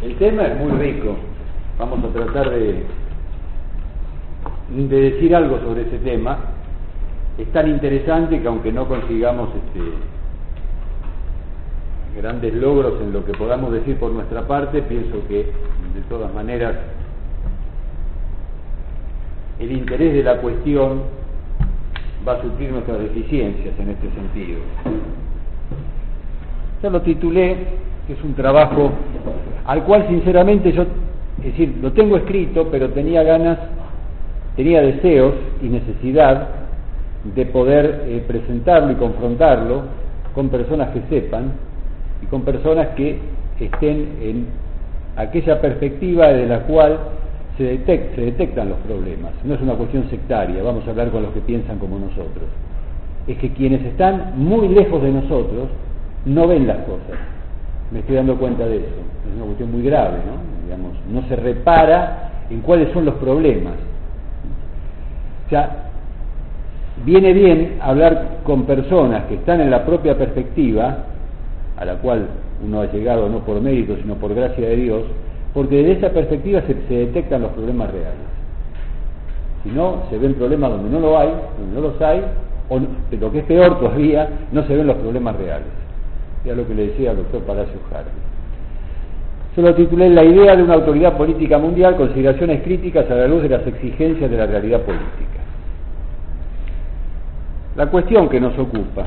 El tema es muy rico. Vamos a tratar de decir algo sobre ese tema. Es tan interesante que aunque no consigamos grandes logros en lo que podamos decir por nuestra parte, pienso que de todas maneras el interés de la cuestión va a suplir nuestras deficiencias en este sentido. Yo lo titulé, que es un trabajo al cual sinceramente yo, es decir, lo tengo escrito, pero tenía deseos y necesidad de poder presentarlo y confrontarlo con personas que sepan y con personas que estén en aquella perspectiva de la cual se detectan los problemas. No es una cuestión sectaria, vamos a hablar con los que piensan como nosotros. Es que quienes están muy lejos de nosotros no ven las cosas. Me estoy dando cuenta de eso. Es una cuestión muy grave, ¿no? Digamos, no se repara en cuáles son los problemas. O sea, viene bien hablar con personas que están en la propia perspectiva, a la cual uno ha llegado no por mérito, sino por gracia de Dios, porque desde esa perspectiva se detectan los problemas reales. Si no, se ven problemas donde no lo hay, donde no los hay, o lo que es peor todavía, no se ven los problemas reales. Ya lo que le decía al doctor Palacio Harvey. Yo lo titulé La idea de una autoridad política mundial, consideraciones críticas a la luz de las exigencias de la realidad política. La cuestión que nos ocupa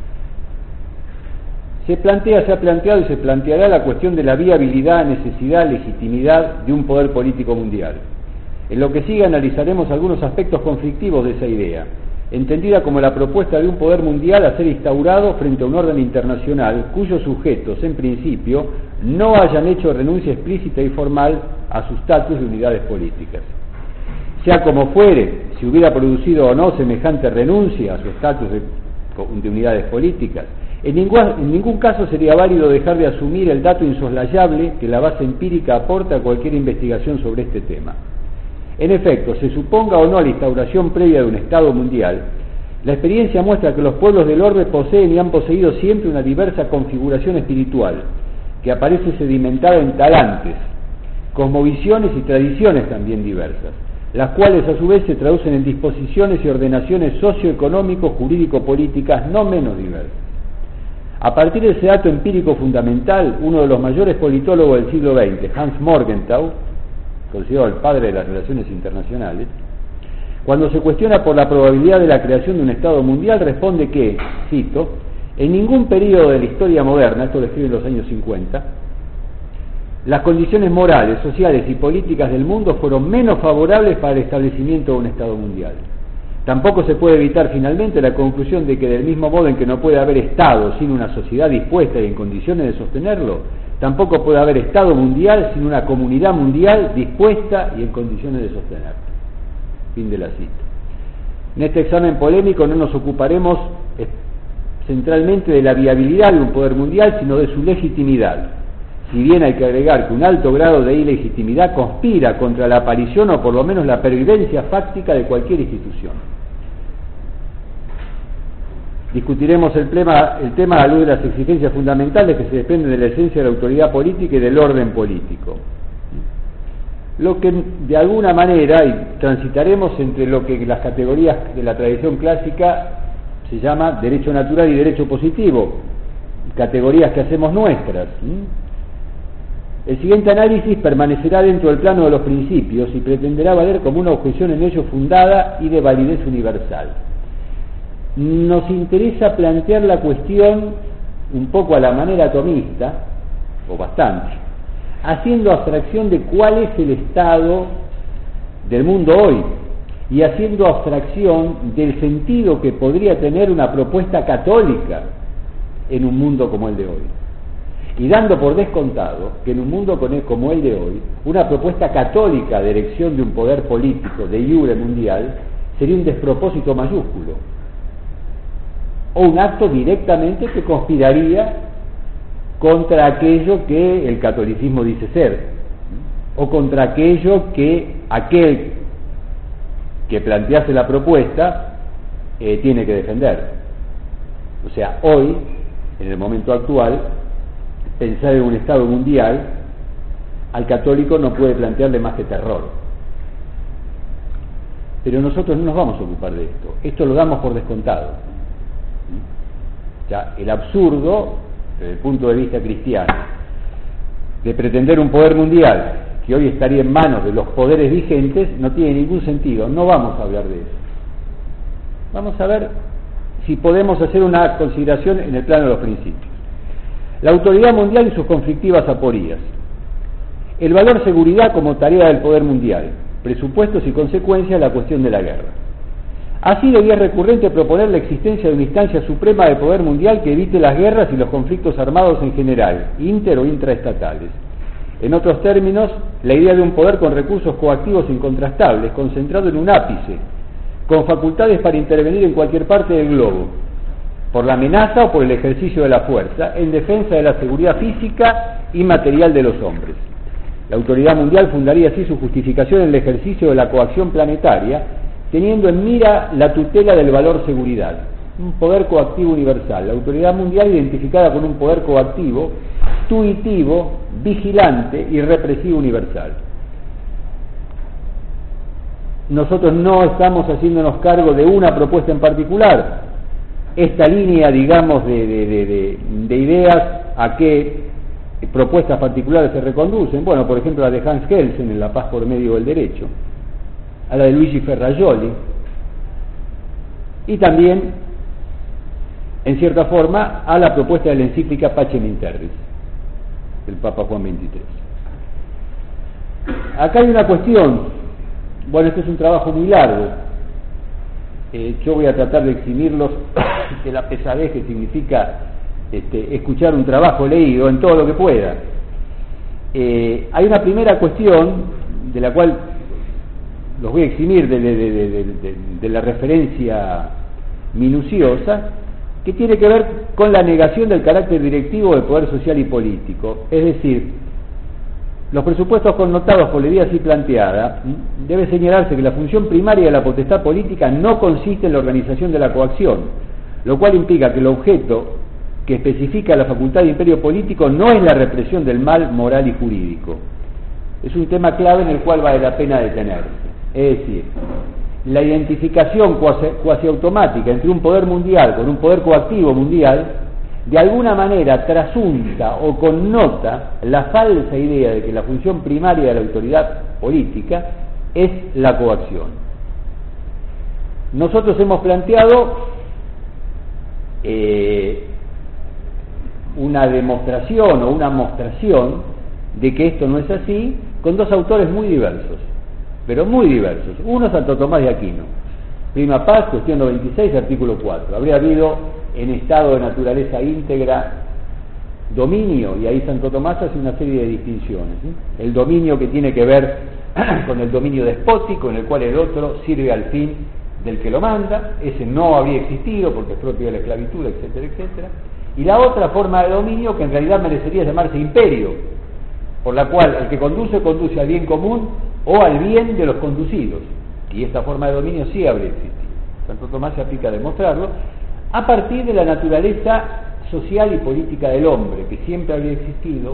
se ha planteado y se planteará la cuestión de la viabilidad, necesidad, legitimidad de un poder político mundial. En lo que sigue analizaremos algunos aspectos conflictivos de esa idea, entendida como la propuesta de un poder mundial a ser instaurado frente a un orden internacional cuyos sujetos, en principio, no hayan hecho renuncia explícita y formal a su estatus de unidades políticas. Sea como fuere, si hubiera producido o no semejante renuncia a su estatus de unidades políticas, en ningún caso sería válido dejar de asumir el dato insoslayable que la base empírica aporta a cualquier investigación sobre este tema. En efecto, se suponga o no la instauración previa de un Estado mundial, la experiencia muestra que los pueblos del orbe poseen y han poseído siempre una diversa configuración espiritual, que aparece sedimentada en talantes, cosmovisiones y tradiciones también diversas, las cuales a su vez se traducen en disposiciones y ordenaciones socioeconómico, jurídico-políticas no menos diversas. A partir de ese dato empírico fundamental, uno de los mayores politólogos del siglo XX, Hans Morgenthau, considerado el padre de las relaciones internacionales, cuando se cuestiona por la probabilidad de la creación de un Estado mundial, responde que, cito, en ningún periodo de la historia moderna, esto lo escribe en los años 50, las condiciones morales, sociales y políticas del mundo fueron menos favorables para el establecimiento de un Estado mundial. Tampoco se puede evitar finalmente la conclusión de que del mismo modo en que no puede haber Estado sin una sociedad dispuesta y en condiciones de sostenerlo, tampoco puede haber Estado mundial sin una comunidad mundial dispuesta y en condiciones de sostenerlo. Fin de la cita. En este examen polémico no nos ocuparemos centralmente de la viabilidad de un poder mundial, sino de su legitimidad. Si bien hay que agregar que un alto grado de ilegitimidad conspira contra la aparición o por lo menos la pervivencia fáctica de cualquier institución. Discutiremos el tema a la luz de las exigencias fundamentales que se desprenden de la esencia de la autoridad política y del orden político. Lo que de alguna manera, y transitaremos entre lo que las categorías de la tradición clásica se llama derecho natural y derecho positivo, categorías que hacemos nuestras. El siguiente análisis permanecerá dentro del plano de los principios y pretenderá valer como una objeción en ellos fundada y de validez universal. Nos interesa plantear la cuestión un poco a la manera atomista, o bastante, haciendo abstracción de cuál es el estado del mundo hoy y haciendo abstracción del sentido que podría tener una propuesta católica en un mundo como el de hoy. Y dando por descontado que en un mundo como el de hoy, una propuesta católica de elección de un poder político de iure mundial sería un despropósito mayúsculo, o un acto directamente que conspiraría contra aquello que el catolicismo dice ser, o contra aquello que aquel que plantease la propuesta tiene que defender. O sea, hoy, en el momento actual, pensar en un Estado mundial al católico no puede plantearle más que terror. Pero nosotros no nos vamos a ocupar de esto. Esto lo damos por descontado. Ya, el absurdo, desde el punto de vista cristiano, de pretender un poder mundial que hoy estaría en manos de los poderes vigentes, no tiene ningún sentido. No vamos a hablar de eso. Vamos a ver si podemos hacer una consideración en el plano de los principios. La autoridad mundial y sus conflictivas aporías. El valor seguridad como tarea del poder mundial. Presupuestos y consecuencias de la cuestión de la guerra. Ha sido y es recurrente proponer la existencia de una instancia suprema de poder mundial que evite las guerras y los conflictos armados en general, inter o intraestatales. En otros términos, la idea de un poder con recursos coactivos incontrastables, concentrado en un ápice, con facultades para intervenir en cualquier parte del globo, por la amenaza o por el ejercicio de la fuerza, en defensa de la seguridad física y material de los hombres. La autoridad mundial fundaría así su justificación en el ejercicio de la coacción planetaria, teniendo en mira la tutela del valor seguridad, un poder coactivo universal. La autoridad mundial identificada con un poder coactivo, tuitivo, vigilante y represivo universal. Nosotros no estamos haciéndonos cargo de una propuesta en particular. Esta línea, digamos, de ideas, ¿a qué propuestas particulares se reconducen? Bueno, por ejemplo, la de Hans Kelsen en La paz por medio del derecho, a la de Luigi Ferrajoli, y también, en cierta forma, a la propuesta de la encíclica Pacem in Terris, del Papa Juan XXIII. Acá hay una cuestión, bueno, este es un trabajo muy largo, yo voy a tratar de eximirlos de la pesadez que significa escuchar un trabajo leído en todo lo que pueda. Hay una primera cuestión de la cual los voy a eximir de la referencia minuciosa, que tiene que ver con la negación del carácter directivo del poder social y político. Es decir, los presupuestos connotados por la idea así planteada, debe señalarse que la función primaria de la potestad política no consiste en la organización de la coacción, lo cual implica que el objeto que especifica la facultad de imperio político no es la represión del mal moral y jurídico. Es un tema clave en el cual vale la pena detenerse. Es decir, la identificación cuasi automática entre un poder mundial con un poder coactivo mundial, de alguna manera trasunta o connota la falsa idea de que la función primaria de la autoridad política es la coacción. Nosotros hemos planteado una demostración o una mostración de que esto no es así, con dos autores muy diversos, pero muy diversos. Uno, Santo Tomás de Aquino, Prima Paz, cuestión 96, artículo 4. Habría habido en estado de naturaleza íntegra dominio, y ahí Santo Tomás hace una serie de distinciones, ¿sí? El dominio que tiene que ver con el dominio despótico, en el cual el otro sirve al fin del que lo manda, ese no habría existido porque es propio de la esclavitud, etcétera, etcétera. Y la otra forma de dominio, que en realidad merecería llamarse imperio, por la cual el que conduce al bien común o al bien de los conducidos, y esta forma de dominio sí habría existido. Santo Tomás se aplica a demostrarlo a partir de la naturaleza social y política del hombre, que siempre habría existido,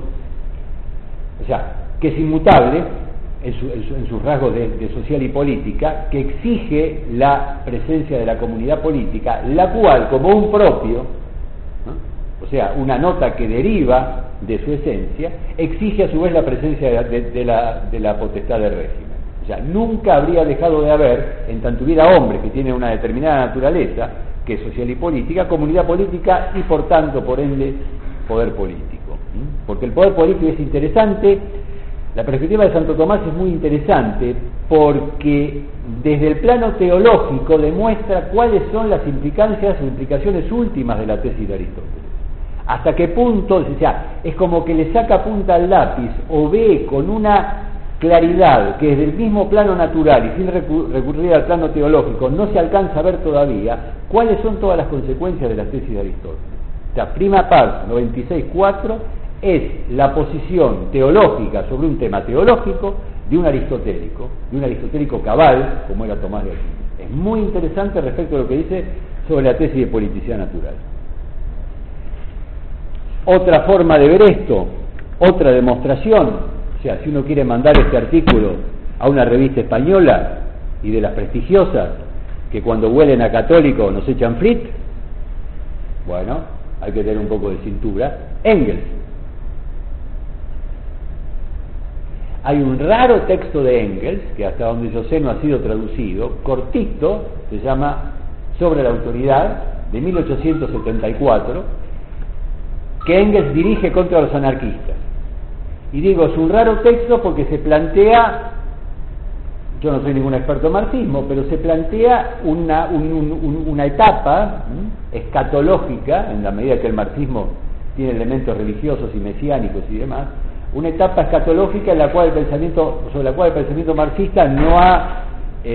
o sea, que es inmutable en sus rasgos de social y política, que exige la presencia de la comunidad política, la cual, como un propio, ¿no? O sea, una nota que deriva de su esencia, exige a su vez la presencia de la potestad del régimen. O sea, nunca habría dejado de haber, en tanto hubiera hombres que tienen una determinada naturaleza, que es social y política, comunidad política y por tanto, por ende, poder político. Porque el poder político es interesante, la perspectiva de Santo Tomás es muy interesante porque desde el plano teológico demuestra cuáles son las implicancias o implicaciones últimas de la tesis de Aristóteles. Hasta qué punto, o sea, es como que le saca punta al lápiz o ve con una claridad que desde el mismo plano natural y sin recurrir al plano teológico no se alcanza a ver todavía cuáles son todas las consecuencias de la tesis de Aristóteles. O sea, Prima Pars 96.4 es la posición teológica sobre un tema teológico de un aristotélico cabal, como era Tomás de Aquino. Es muy interesante respecto a lo que dice sobre la tesis de politicidad natural. Otra forma de ver esto, otra demostración, sea, si uno quiere mandar este artículo a una revista española y de las prestigiosas, que cuando huelen a católico nos echan frit, bueno, hay que tener un poco de cintura. Engels. Hay un raro texto de Engels, que hasta donde yo sé no ha sido traducido, cortito, se llama Sobre la autoridad, de 1874, que Engels dirige contra los anarquistas. Y digo, es un raro texto porque se plantea, yo no soy ningún experto en marxismo, pero se plantea una etapa escatológica, en la medida que el marxismo tiene elementos religiosos y mesiánicos y demás, una etapa escatológica en la cual sobre la cual el pensamiento marxista no ha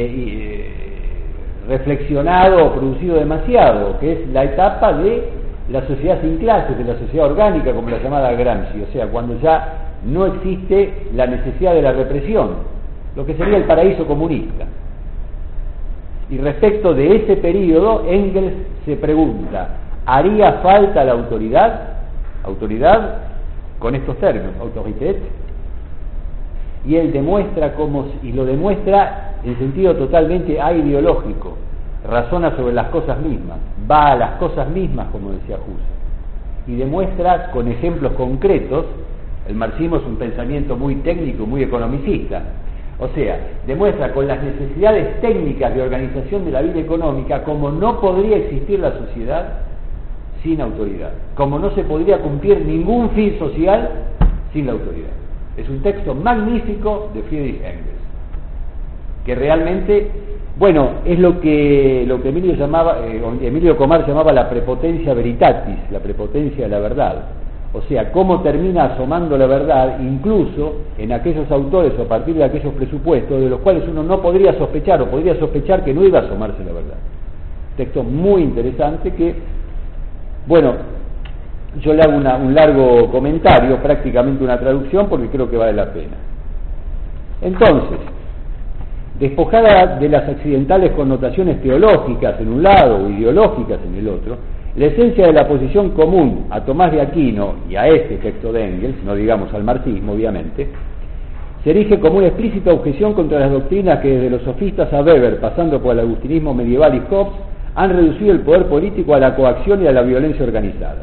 reflexionado o producido demasiado, que es la etapa de la sociedad sin clases, de la sociedad orgánica, como la llamaba Gramsci, o sea, cuando ya no existe la necesidad de la represión, lo que sería el paraíso comunista. Y respecto de ese periodo, Engels se pregunta, ¿haría falta la autoridad? Autoridad con estos términos, autorität, y él demuestra y lo demuestra en sentido totalmente aideológico, razona sobre las cosas mismas, va a las cosas mismas, como decía Husserl, y demuestra con ejemplos concretos. El marxismo es un pensamiento muy técnico, muy economicista, o sea, demuestra con las necesidades técnicas de organización de la vida económica cómo no podría existir la sociedad sin autoridad, como no se podría cumplir ningún fin social sin la autoridad. Es un texto magnífico de Friedrich Engels, que realmente, bueno, es lo que Emilio Comar llamaba la prepotencia veritatis, la prepotencia de la verdad. O sea, cómo termina asomando la verdad, incluso en aquellos autores o a partir de aquellos presupuestos de los cuales uno no podría sospechar o podría sospechar que no iba a asomarse la verdad. Texto muy interesante que, bueno, yo le hago un largo comentario, prácticamente una traducción, porque creo que vale la pena. Entonces, despojada de las accidentales connotaciones teológicas en un lado o ideológicas en el otro, la esencia de la posición común a Tomás de Aquino y a este texto de Engels, no digamos al marxismo obviamente, se erige como una explícita objeción contra las doctrinas que desde los sofistas a Weber, pasando por el agustinismo medieval y Hobbes, han reducido el poder político a la coacción y a la violencia organizadas.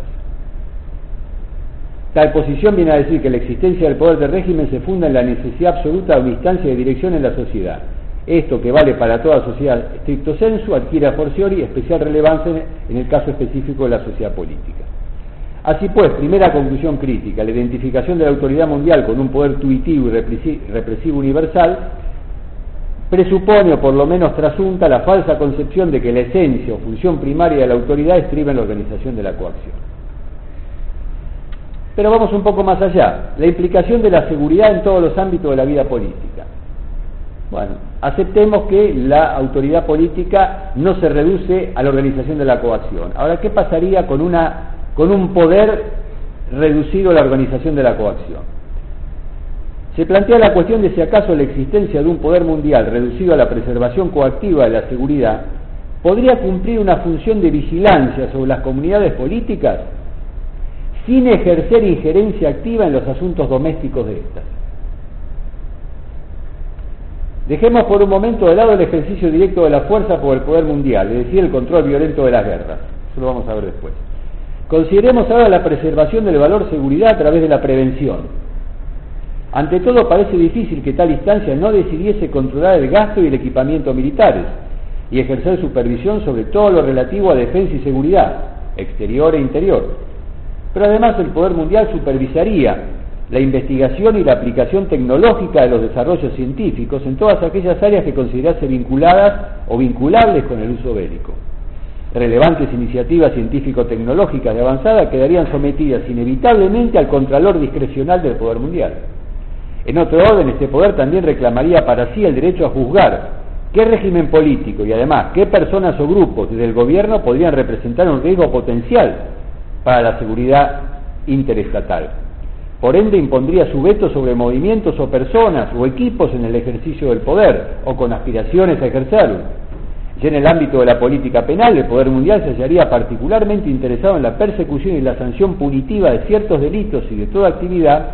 Tal posición viene a decir que la existencia del poder del régimen se funda en la necesidad absoluta de una instancia de dirección en la sociedad. Esto, que vale para toda sociedad stricto sensu, adquiere a fortiori especial relevancia en el caso específico de la sociedad política. Así pues, primera conclusión crítica, la identificación de la autoridad mundial con un poder tuitivo y represivo universal presupone, o por lo menos trasunta, la falsa concepción de que la esencia o función primaria de la autoridad estriba en la organización de la coacción. Pero vamos un poco más allá, la implicación de la seguridad en todos los ámbitos de la vida política. Bueno, aceptemos que la autoridad política no se reduce a la organización de la coacción. Ahora, ¿qué pasaría con un poder reducido a la organización de la coacción? Se plantea la cuestión de si acaso la existencia de un poder mundial reducido a la preservación coactiva de la seguridad podría cumplir una función de vigilancia sobre las comunidades políticas sin ejercer injerencia activa en los asuntos domésticos de estas. Dejemos por un momento de lado el ejercicio directo de la fuerza por el poder mundial, es decir, el control violento de las guerras. Eso lo vamos a ver después. Consideremos ahora la preservación del valor seguridad a través de la prevención. Ante todo, parece difícil que tal instancia no decidiese controlar el gasto y el equipamiento militares y ejercer supervisión sobre todo lo relativo a defensa y seguridad, exterior e interior. Pero además el poder mundial supervisaría la investigación y la aplicación tecnológica de los desarrollos científicos en todas aquellas áreas que considerase vinculadas o vinculables con el uso bélico. Relevantes iniciativas científico-tecnológicas de avanzada quedarían sometidas inevitablemente al contralor discrecional del poder mundial. En otro orden, este poder también reclamaría para sí el derecho a juzgar qué régimen político y además qué personas o grupos desde el gobierno podrían representar un riesgo potencial para la seguridad interestatal. Por ende, impondría su veto sobre movimientos o personas o equipos en el ejercicio del poder o con aspiraciones a ejercerlo. Ya en el ámbito de la política penal, el poder mundial se hallaría particularmente interesado en la persecución y la sanción punitiva de ciertos delitos y de toda actividad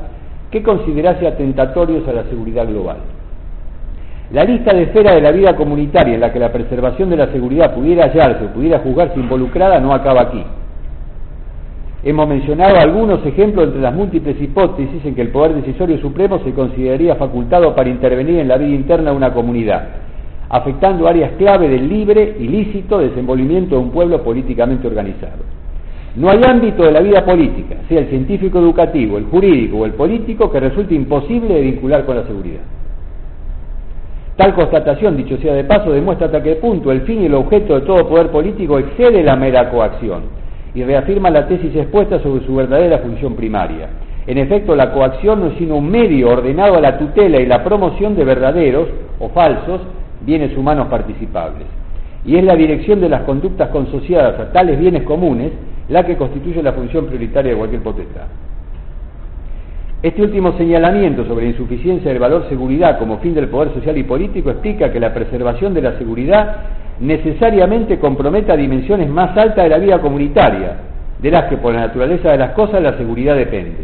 que considerase atentatorios a la seguridad global. La lista de esferas de la vida comunitaria en la que la preservación de la seguridad pudiera hallarse o pudiera juzgarse involucrada no acaba aquí. Hemos mencionado algunos ejemplos entre las múltiples hipótesis en que el poder decisorio supremo se consideraría facultado para intervenir en la vida interna de una comunidad, afectando áreas clave del libre y lícito desenvolvimiento de un pueblo políticamente organizado. No hay ámbito de la vida política, sea el científico educativo, el jurídico o el político, que resulte imposible de vincular con la seguridad. Tal constatación, dicho sea de paso, demuestra hasta qué punto el fin y el objeto de todo poder político excede la mera coacción y reafirma la tesis expuesta sobre su verdadera función primaria. En efecto, la coacción no es sino un medio ordenado a la tutela y la promoción de verdaderos o falsos bienes humanos participables, y es la dirección de las conductas consociadas a tales bienes comunes la que constituye la función prioritaria de cualquier potestad. Este último señalamiento sobre la insuficiencia del valor seguridad como fin del poder social y político explica que la preservación de la seguridad necesariamente comprometa dimensiones más altas de la vida comunitaria, de las que por la naturaleza de las cosas la seguridad depende.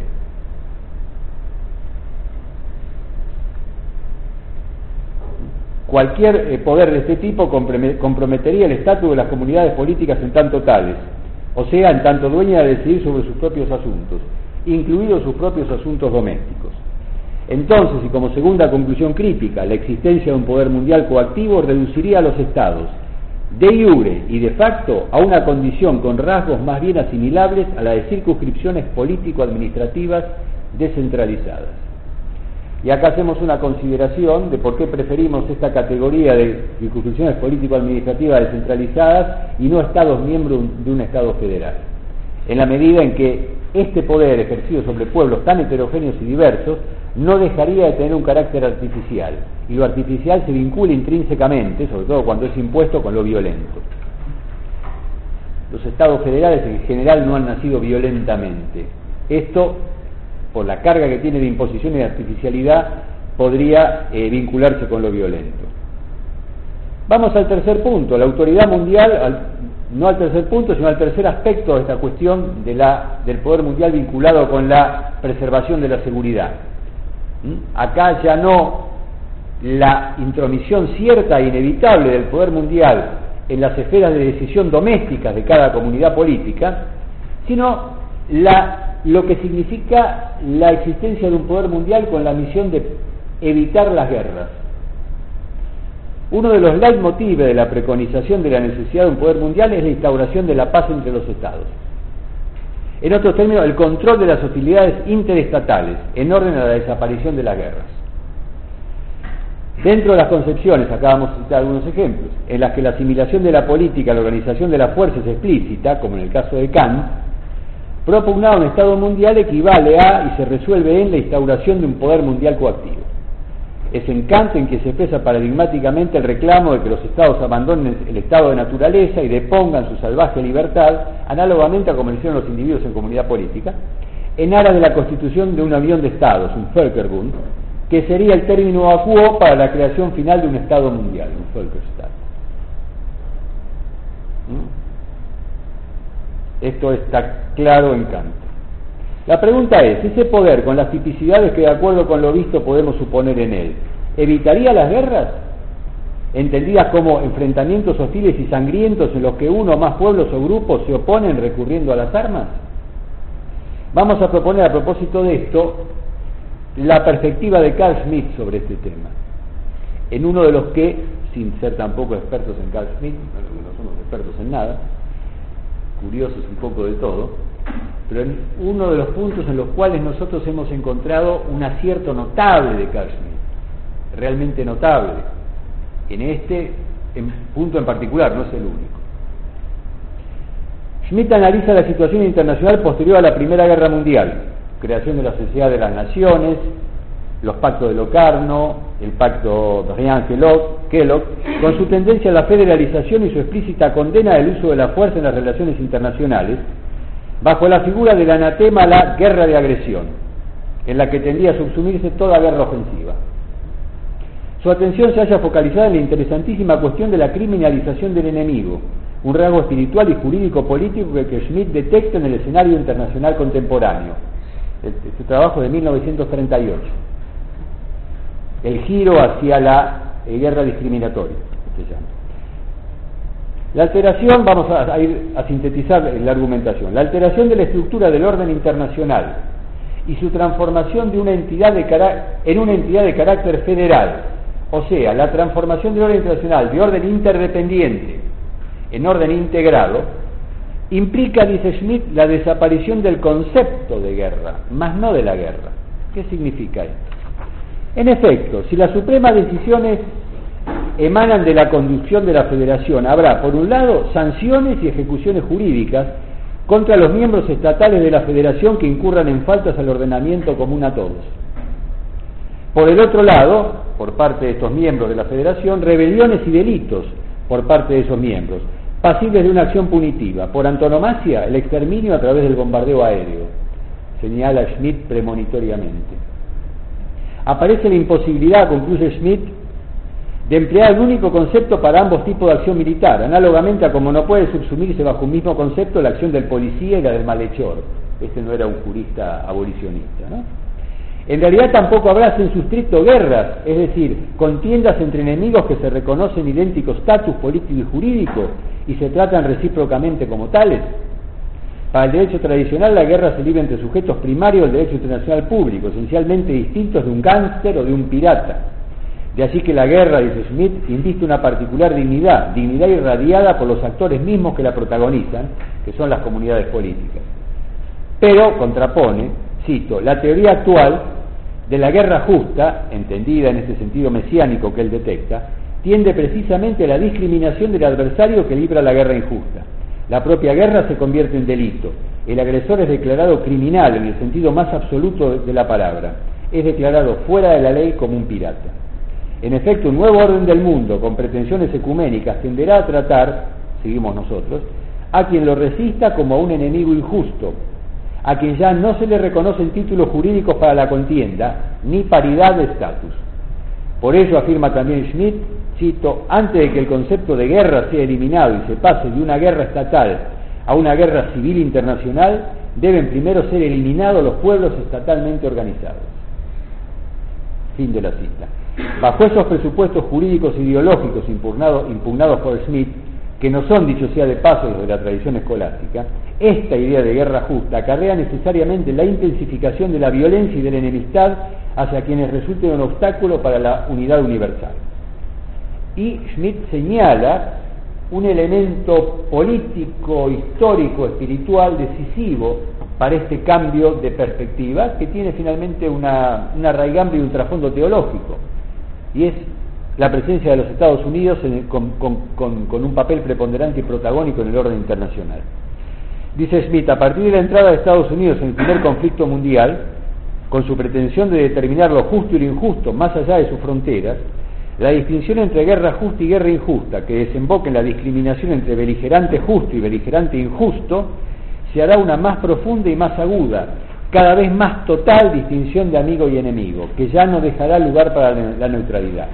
Cualquier poder de este tipo comprometería el estatus de las comunidades políticas en tanto tales, o sea, en tanto dueñas de decidir sobre sus propios asuntos, incluidos sus propios asuntos domésticos. Entonces, y como segunda conclusión crítica, la existencia de un poder mundial coactivo reduciría a los estados, de iure y de facto, a una condición con rasgos más bien asimilables a la de circunscripciones político-administrativas descentralizadas. Y acá hacemos una consideración de por qué preferimos esta categoría de circunscripciones político-administrativas descentralizadas y no estados miembros de un estado federal, en la medida en que este poder ejercido sobre pueblos tan heterogéneos y diversos no dejaría de tener un carácter artificial, y lo artificial se vincula intrínsecamente, sobre todo cuando es impuesto, con lo violento. Los estados federales en general no han nacido violentamente. Esto, por la carga que tiene de imposición y de artificialidad, podría vincularse con lo violento. Vamos al tercer punto, la autoridad mundial, no al tercer punto, sino al tercer aspecto de esta cuestión del poder mundial vinculado con la preservación de la seguridad. Acá ya no la intromisión cierta e inevitable del poder mundial en las esferas de decisión domésticas de cada comunidad política, sino lo que significa la existencia de un poder mundial con la misión de evitar las guerras. Uno de los leitmotiv de la preconización de la necesidad de un poder mundial es la instauración de la paz entre los estados. En otros términos, el control de las hostilidades interestatales en orden a la desaparición de las guerras. Dentro de las concepciones, acá vamos a citar algunos ejemplos, en las que la asimilación de la política a la organización de la fuerza es explícita, como en el caso de Kant, propugnar un Estado mundial equivale a y se resuelve en la instauración de un poder mundial coactivo. Es en Kant en que se expresa paradigmáticamente el reclamo de que los estados abandonen el estado de naturaleza y depongan su salvaje libertad, análogamente a como lo hicieron los individuos en comunidad política, en aras de la constitución de una unión de estados, un Völkerbund, que sería el término acuo para la creación final de un estado mundial, un Völkerstaat. Esto está claro en Kant. La pregunta es, ¿ese poder, con las tipicidades que de acuerdo con lo visto podemos suponer en él, evitaría las guerras? Entendidas como enfrentamientos hostiles y sangrientos en los que uno o más pueblos o grupos se oponen recurriendo a las armas. Vamos a proponer a propósito de esto la perspectiva de Carl Schmitt sobre este tema. En uno de los que, sin ser tampoco expertos en Carl Schmitt, no somos expertos en nada, curiosos un poco de todo, pero en uno de los puntos en los cuales nosotros hemos encontrado un acierto notable de Carl Schmitt, realmente notable, en este punto en particular, no es el único. Schmitt analiza la situación internacional posterior a la Primera Guerra Mundial, creación de la Sociedad de las Naciones, los pactos de Locarno, el pacto Briand-Kellogg, con su tendencia a la federalización y su explícita condena del uso de la fuerza en las relaciones internacionales, bajo la figura del anatema a la guerra de agresión, en la que tendía a subsumirse toda guerra ofensiva. Su atención se halla focalizada en la interesantísima cuestión de la criminalización del enemigo, un rasgo espiritual y jurídico-político que Schmitt detecta en el escenario internacional contemporáneo, Este trabajo de 1938. El giro hacia la guerra discriminatoria, se llama. La alteración, vamos a ir a sintetizar la argumentación, la alteración de la estructura del orden internacional y su transformación de una entidad en una entidad de carácter federal, o sea, la transformación del orden internacional de orden interdependiente en orden integrado, implica, dice Schmitt, la desaparición del concepto de guerra, más no de la guerra. ¿Qué significa esto? En efecto, si las supremas decisiones emanan de la conducción de la federación, habrá, por un lado, sanciones y ejecuciones jurídicas contra los miembros estatales de la federación que incurran en faltas al ordenamiento común a todos. Por el otro lado, por parte de estos miembros de la federación, rebeliones y delitos por parte de esos miembros, pasibles de una acción punitiva, por antonomasia, el exterminio a través del bombardeo aéreo, señala Schmitt premonitoriamente. Aparece la imposibilidad, concluye Schmitt, de emplear el único concepto para ambos tipos de acción militar, análogamente a como no puede subsumirse bajo un mismo concepto la acción del policía y la del malhechor. Este no era un jurista abolicionista, ¿no? En realidad tampoco habrá en su estricto guerras, es decir, contiendas entre enemigos que se reconocen idéntico estatus político y jurídico y se tratan recíprocamente como tales. Para el derecho tradicional, la guerra se libra entre sujetos primarios del derecho internacional público, esencialmente distintos de un gángster o de un pirata. De así que la guerra, dice Schmitt, inviste una particular dignidad irradiada por los actores mismos que la protagonizan, que son las comunidades políticas. Pero, contrapone, cito, la teoría actual de la guerra justa, entendida en este sentido mesiánico que él detecta, tiende precisamente a la discriminación del adversario que libra la guerra injusta. La propia guerra se convierte en delito. El agresor es declarado criminal en el sentido más absoluto de la palabra. Es declarado fuera de la ley como un pirata. En efecto, un nuevo orden del mundo con pretensiones ecuménicas tenderá a tratar, seguimos nosotros, a quien lo resista como a un enemigo injusto, a quien ya no se le reconocen títulos jurídicos para la contienda, ni paridad de estatus. Por ello afirma también Schmitt, cito, antes de que el concepto de guerra sea eliminado y se pase de una guerra estatal a una guerra civil internacional, deben primero ser eliminados los pueblos estatalmente organizados. Fin de la cita. Bajo esos presupuestos jurídicos e ideológicos impugnados por Schmitt, que no son, dicho sea de paso, los de la tradición escolástica, esta idea de guerra justa acarrea necesariamente la intensificación de la violencia y de la enemistad hacia quienes resulten un obstáculo para la unidad universal. Y Schmitt señala un elemento político, histórico, espiritual decisivo para este cambio de perspectiva que tiene finalmente una raigambre y un trasfondo teológico, y es la presencia de los Estados Unidos con un papel preponderante y protagónico en el orden internacional. Dice Schmitt, a partir de la entrada de Estados Unidos en el primer conflicto mundial, con su pretensión de determinar lo justo y lo injusto más allá de sus fronteras, la distinción entre guerra justa y guerra injusta, que desemboca en la discriminación entre beligerante justo y beligerante injusto, se hará una más profunda y más aguda, cada vez más total distinción de amigo y enemigo, que ya no dejará lugar para la neutralidad.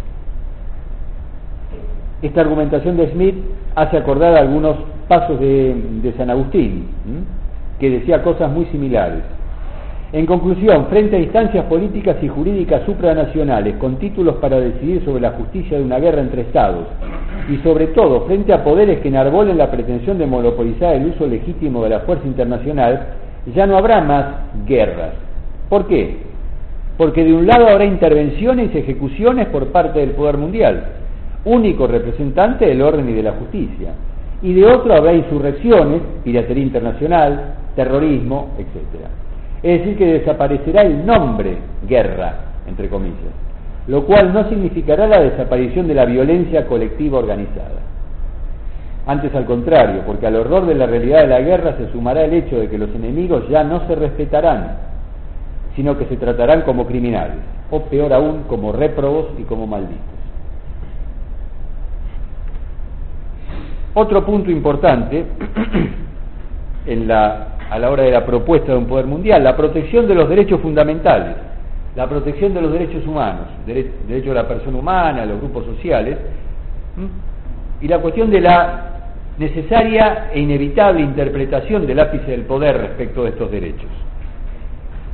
Esta argumentación de Schmitt hace acordar algunos pasos de San Agustín, que decía cosas muy similares. En conclusión, frente a instancias políticas y jurídicas supranacionales con títulos para decidir sobre la justicia de una guerra entre estados, y sobre todo frente a poderes que enarbolen la pretensión de monopolizar el uso legítimo de la fuerza internacional, ya no habrá más guerras. ¿Por qué? Porque de un lado habrá intervenciones y ejecuciones por parte del poder mundial, único representante del orden y de la justicia, y de otro habrá insurrecciones, piratería internacional, terrorismo, etc. Es decir, que desaparecerá el nombre guerra, entre comillas, lo cual no significará la desaparición de la violencia colectiva organizada. Antes, al contrario, porque al horror de la realidad de la guerra se sumará el hecho de que los enemigos ya no se respetarán, sino que se tratarán como criminales, o peor aún, como réprobos y como malditos. Otro punto importante a la hora de la propuesta de un poder mundial, la protección de los derechos fundamentales, la protección de los derechos humanos, derecho de la persona humana, los grupos sociales, y la cuestión de la necesaria e inevitable interpretación del ápice del poder respecto de estos derechos.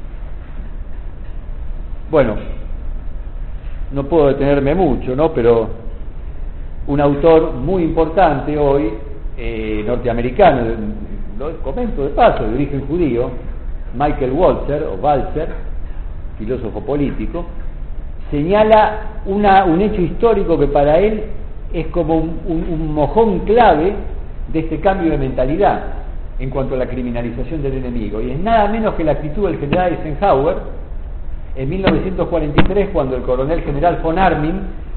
Bueno, no puedo detenerme mucho, ¿no? Pero un autor muy importante hoy, norteamericano, lo comento de paso, de origen judío, Michael Walzer, o Walzer, filósofo político, señala un hecho histórico que para él es como un mojón clave de este cambio de mentalidad en cuanto a la criminalización del enemigo, y es nada menos que la actitud del general Eisenhower en 1943, cuando el coronel general von Arnim,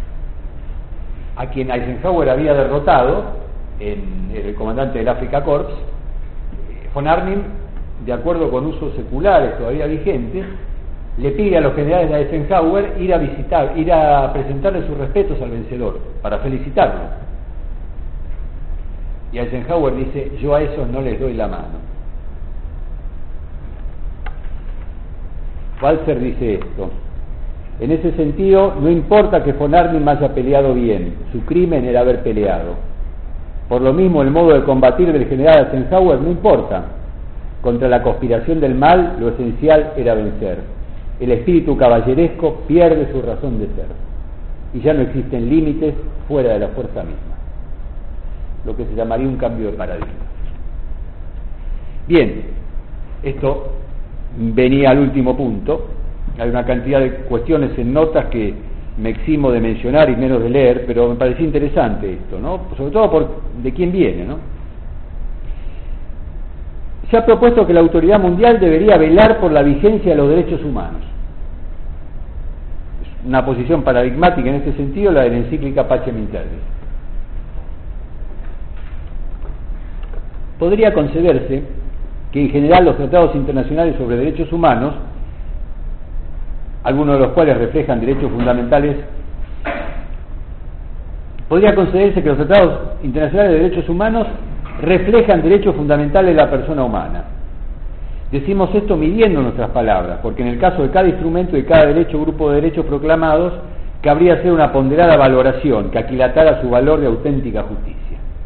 a quien Eisenhower había derrotado, el comandante del Afrika Korps, von Arnim, de acuerdo con usos seculares todavía vigentes, le pide a los generales de Eisenhower ir a presentarle sus respetos al vencedor, para felicitarlo. Y Eisenhower dice: yo a esos no les doy la mano. Walzer dice esto: en ese sentido, no importa que von Arnim haya peleado bien, su crimen era haber peleado. Por lo mismo, el modo de combatir del general Eisenhower no importa. Contra la conspiración del mal, lo esencial era vencer. El espíritu caballeresco pierde su razón de ser, y ya no existen límites fuera de la fuerza misma. Lo que se llamaría un cambio de paradigma. Bien, esto venía al último punto. Hay una cantidad de cuestiones en notas que me eximo de mencionar y menos de leer, pero me pareció interesante esto, ¿no? Sobre todo de quién viene, ¿no? Se ha propuesto que la autoridad mundial debería velar por la vigencia de los derechos humanos. Es una posición paradigmática en este sentido, la de la encíclica Pacem in Terris. Podría concederse que en general los tratados internacionales sobre derechos humanos, algunos de los cuales reflejan derechos fundamentales, podría concederse que los tratados internacionales de derechos humanos reflejan derechos fundamentales de la persona humana. Decimos esto midiendo nuestras palabras, porque en el caso de cada instrumento y cada derecho o grupo de derechos proclamados, cabría hacer una ponderada valoración que aquilatara su valor de auténtica justicia.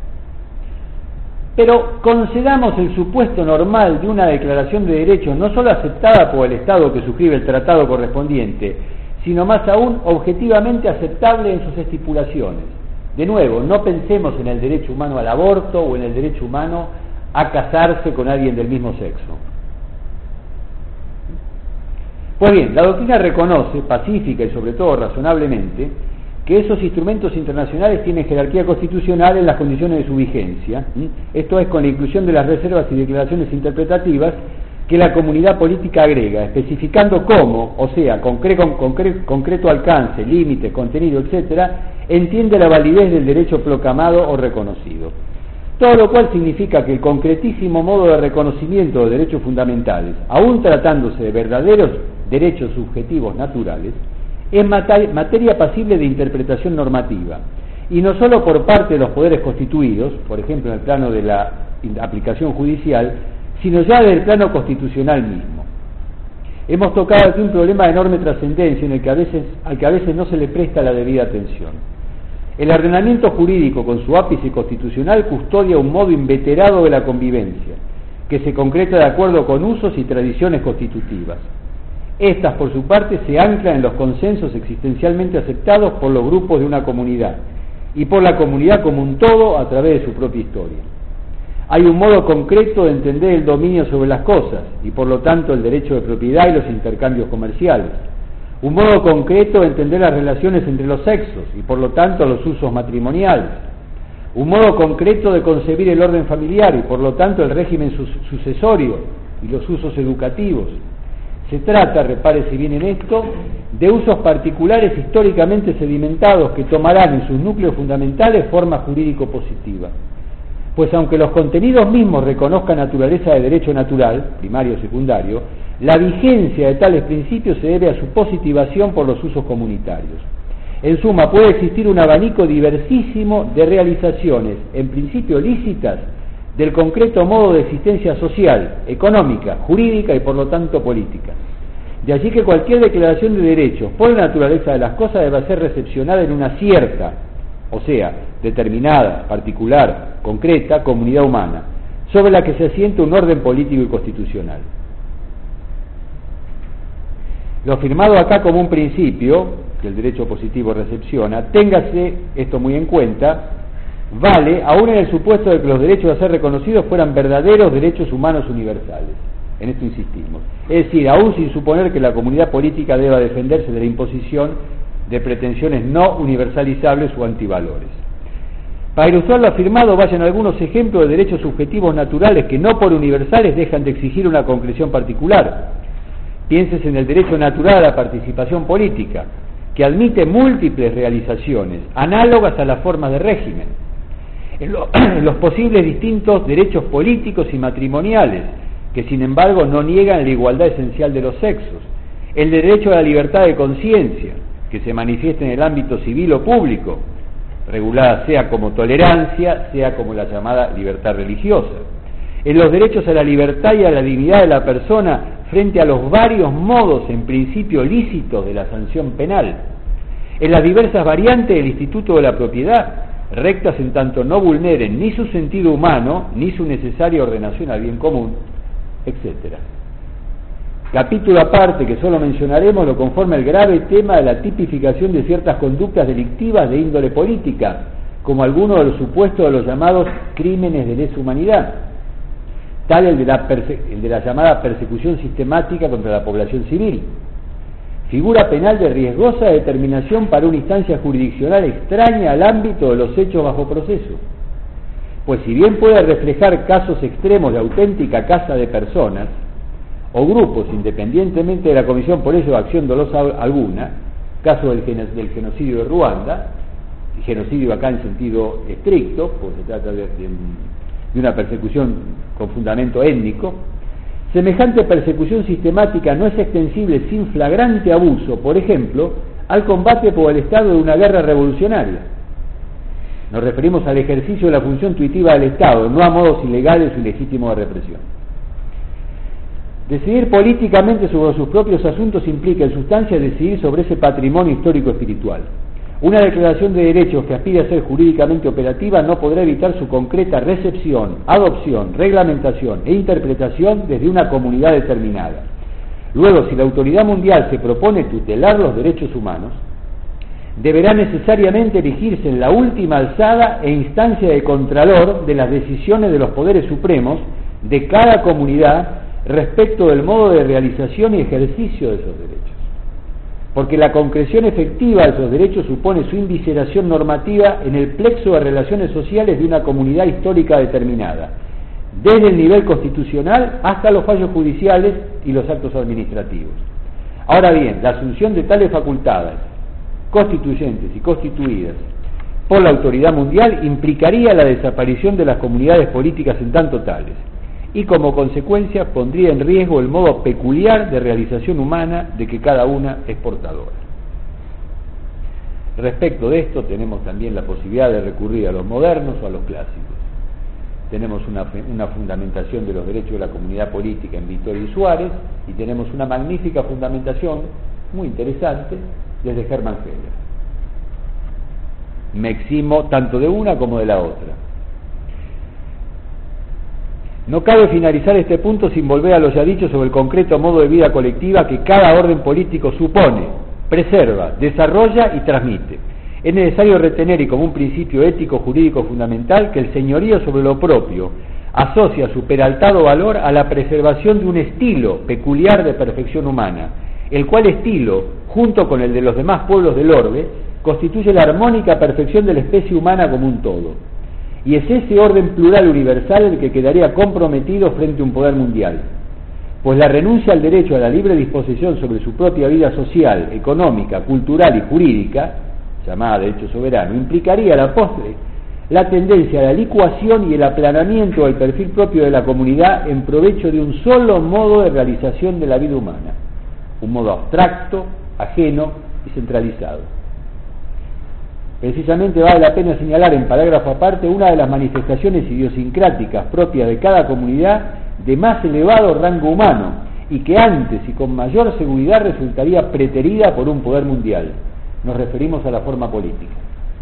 Pero concedamos el supuesto normal de una declaración de derechos no solo aceptada por el Estado que suscribe el tratado correspondiente, sino más aún objetivamente aceptable en sus estipulaciones. De nuevo, no pensemos en el derecho humano al aborto o en el derecho humano a casarse con alguien del mismo sexo. Pues bien, la doctrina reconoce, pacífica y sobre todo razonablemente, que esos instrumentos internacionales tienen jerarquía constitucional en las condiciones de su vigencia, esto es, con la inclusión de las reservas y declaraciones interpretativas que la comunidad política agrega, especificando cómo, o sea, concreto alcance, límites, contenido, etcétera, entiende la validez del derecho proclamado o reconocido. Todo lo cual significa que el concretísimo modo de reconocimiento de derechos fundamentales, aun tratándose de verdaderos derechos subjetivos naturales, es materia pasible de interpretación normativa, y no solo por parte de los poderes constituidos, por ejemplo en el plano de la aplicación judicial, sino ya del plano constitucional mismo. Hemos tocado aquí un problema de enorme trascendencia al que a veces no se le presta la debida atención. El ordenamiento jurídico, con su ápice constitucional, custodia un modo inveterado de la convivencia, que se concreta de acuerdo con usos y tradiciones constitutivas. Estas, por su parte, se anclan en los consensos existencialmente aceptados por los grupos de una comunidad, y por la comunidad como un todo a través de su propia historia. Hay un modo concreto de entender el dominio sobre las cosas, y por lo tanto el derecho de propiedad y los intercambios comerciales. Un modo concreto de entender las relaciones entre los sexos, y por lo tanto los usos matrimoniales. Un modo concreto de concebir el orden familiar, y por lo tanto el régimen sucesorio y los usos educativos. Se trata, repárese bien en esto, de usos particulares históricamente sedimentados que tomarán en sus núcleos fundamentales forma jurídico-positiva. Pues aunque los contenidos mismos reconozcan naturaleza de derecho natural, primario o secundario, la vigencia de tales principios se debe a su positivación por los usos comunitarios. En suma, puede existir un abanico diversísimo de realizaciones, en principio lícitas, del concreto modo de existencia social, económica, jurídica y por lo tanto política. De allí que cualquier declaración de derechos, por la naturaleza de las cosas, debe ser recepcionada en una cierta, o sea, determinada, particular, concreta, comunidad humana, sobre la que se asienta un orden político y constitucional. Lo firmado acá como un principio, que el derecho positivo recepciona, téngase esto muy en cuenta, vale aún en el supuesto de que los derechos a ser reconocidos fueran verdaderos derechos humanos universales. En esto insistimos. Es decir, aún sin suponer que la comunidad política deba defenderse de la imposición de pretensiones no universalizables o antivalores. Para ilustrar lo afirmado, vayan algunos ejemplos de derechos subjetivos naturales que no por universales dejan de exigir una concreción particular. Pienses en el derecho natural a la participación política, que admite múltiples realizaciones, análogas a las formas de régimen. En los posibles distintos derechos políticos y matrimoniales, que sin embargo no niegan la igualdad esencial de los sexos. El derecho a la libertad de conciencia, que se manifiesta en el ámbito civil o público, regulada sea como tolerancia, sea como la llamada libertad religiosa. En los derechos a la libertad y a la dignidad de la persona frente a los varios modos en principio lícitos de la sanción penal. En las diversas variantes del instituto de la propiedad, rectas en tanto no vulneren ni su sentido humano, ni su necesaria ordenación al bien común, etc. Capítulo aparte que solo mencionaremos lo conforma el grave tema de la tipificación de ciertas conductas delictivas de índole política, como algunos de los supuestos de los llamados crímenes de lesa humanidad, tal el de la llamada persecución sistemática contra la población civil, figura penal de riesgosa determinación para una instancia jurisdiccional extraña al ámbito de los hechos bajo proceso, pues si bien puede reflejar casos extremos de auténtica caza de personas o grupos, independientemente de la comisión por ello de acción dolosa alguna, caso del genocidio de Ruanda, genocidio acá en sentido estricto, pues se trata de una persecución con fundamento étnico, semejante persecución sistemática no es extensible sin flagrante abuso, por ejemplo, al combate por el Estado de una guerra revolucionaria. Nos referimos al ejercicio de la función tuitiva del Estado, no a modos ilegales o ilegítimos de represión. Decidir políticamente sobre sus propios asuntos implica en sustancia decidir sobre ese patrimonio histórico espiritual. Una declaración de derechos que aspire a ser jurídicamente operativa no podrá evitar su concreta recepción, adopción, reglamentación e interpretación desde una comunidad determinada. Luego, si la autoridad mundial se propone tutelar los derechos humanos, deberá necesariamente erigirse en la última alzada e instancia de contralor de las decisiones de los poderes supremos de cada comunidad respecto del modo de realización y ejercicio de esos derechos. Porque la concreción efectiva de esos derechos supone su invisceración normativa en el plexo de relaciones sociales de una comunidad histórica determinada, desde el nivel constitucional hasta los fallos judiciales y los actos administrativos. Ahora bien, la asunción de tales facultades constituyentes y constituidas por la autoridad mundial implicaría la desaparición de las comunidades políticas en tanto tales, y como consecuencia pondría en riesgo el modo peculiar de realización humana de que cada una es portadora. Respecto de esto tenemos también la posibilidad de recurrir a los modernos o a los clásicos. Tenemos una fundamentación de los derechos de la comunidad política en Vittorio y Suárez, y tenemos una magnífica fundamentación, muy interesante, desde Hermann Heller. Me eximo tanto de una como de la otra. No cabe finalizar este punto sin volver a lo ya dicho sobre el concreto modo de vida colectiva que cada orden político supone, preserva, desarrolla y transmite. Es necesario retener, y como un principio ético jurídico fundamental, que el señorío sobre lo propio asocia su peraltado valor a la preservación de un estilo peculiar de perfección humana, el cual estilo, junto con el de los demás pueblos del orbe, constituye la armónica perfección de la especie humana como un todo. Y es ese orden plural universal el que quedaría comprometido frente a un poder mundial, pues la renuncia al derecho a la libre disposición sobre su propia vida social, económica, cultural y jurídica, llamada derecho soberano, implicaría a la postre la tendencia a la licuación y el aplanamiento del perfil propio de la comunidad en provecho de un solo modo de realización de la vida humana, un modo abstracto, ajeno y centralizado. Precisamente vale la pena señalar en parágrafo aparte una de las manifestaciones idiosincráticas propias de cada comunidad de más elevado rango humano y que antes y con mayor seguridad resultaría preterida por un poder mundial. Nos referimos a la forma política.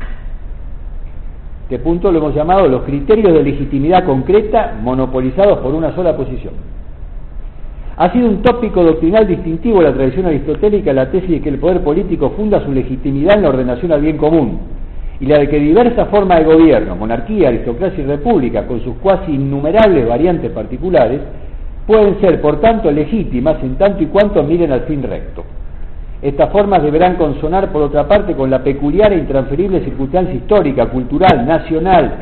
Este punto lo hemos llamado los criterios de legitimidad concreta monopolizados por una sola posición. Ha sido un tópico doctrinal distintivo de la tradición aristotélica la tesis de que el poder político funda su legitimidad en la ordenación al bien común, y la de que diversas formas de gobierno, monarquía, aristocracia y república, con sus cuasi innumerables variantes particulares, pueden ser, por tanto, legítimas en tanto y cuanto miren al fin recto. Estas formas deberán consonar, por otra parte, con la peculiar e intransferible circunstancia histórica, cultural, nacional,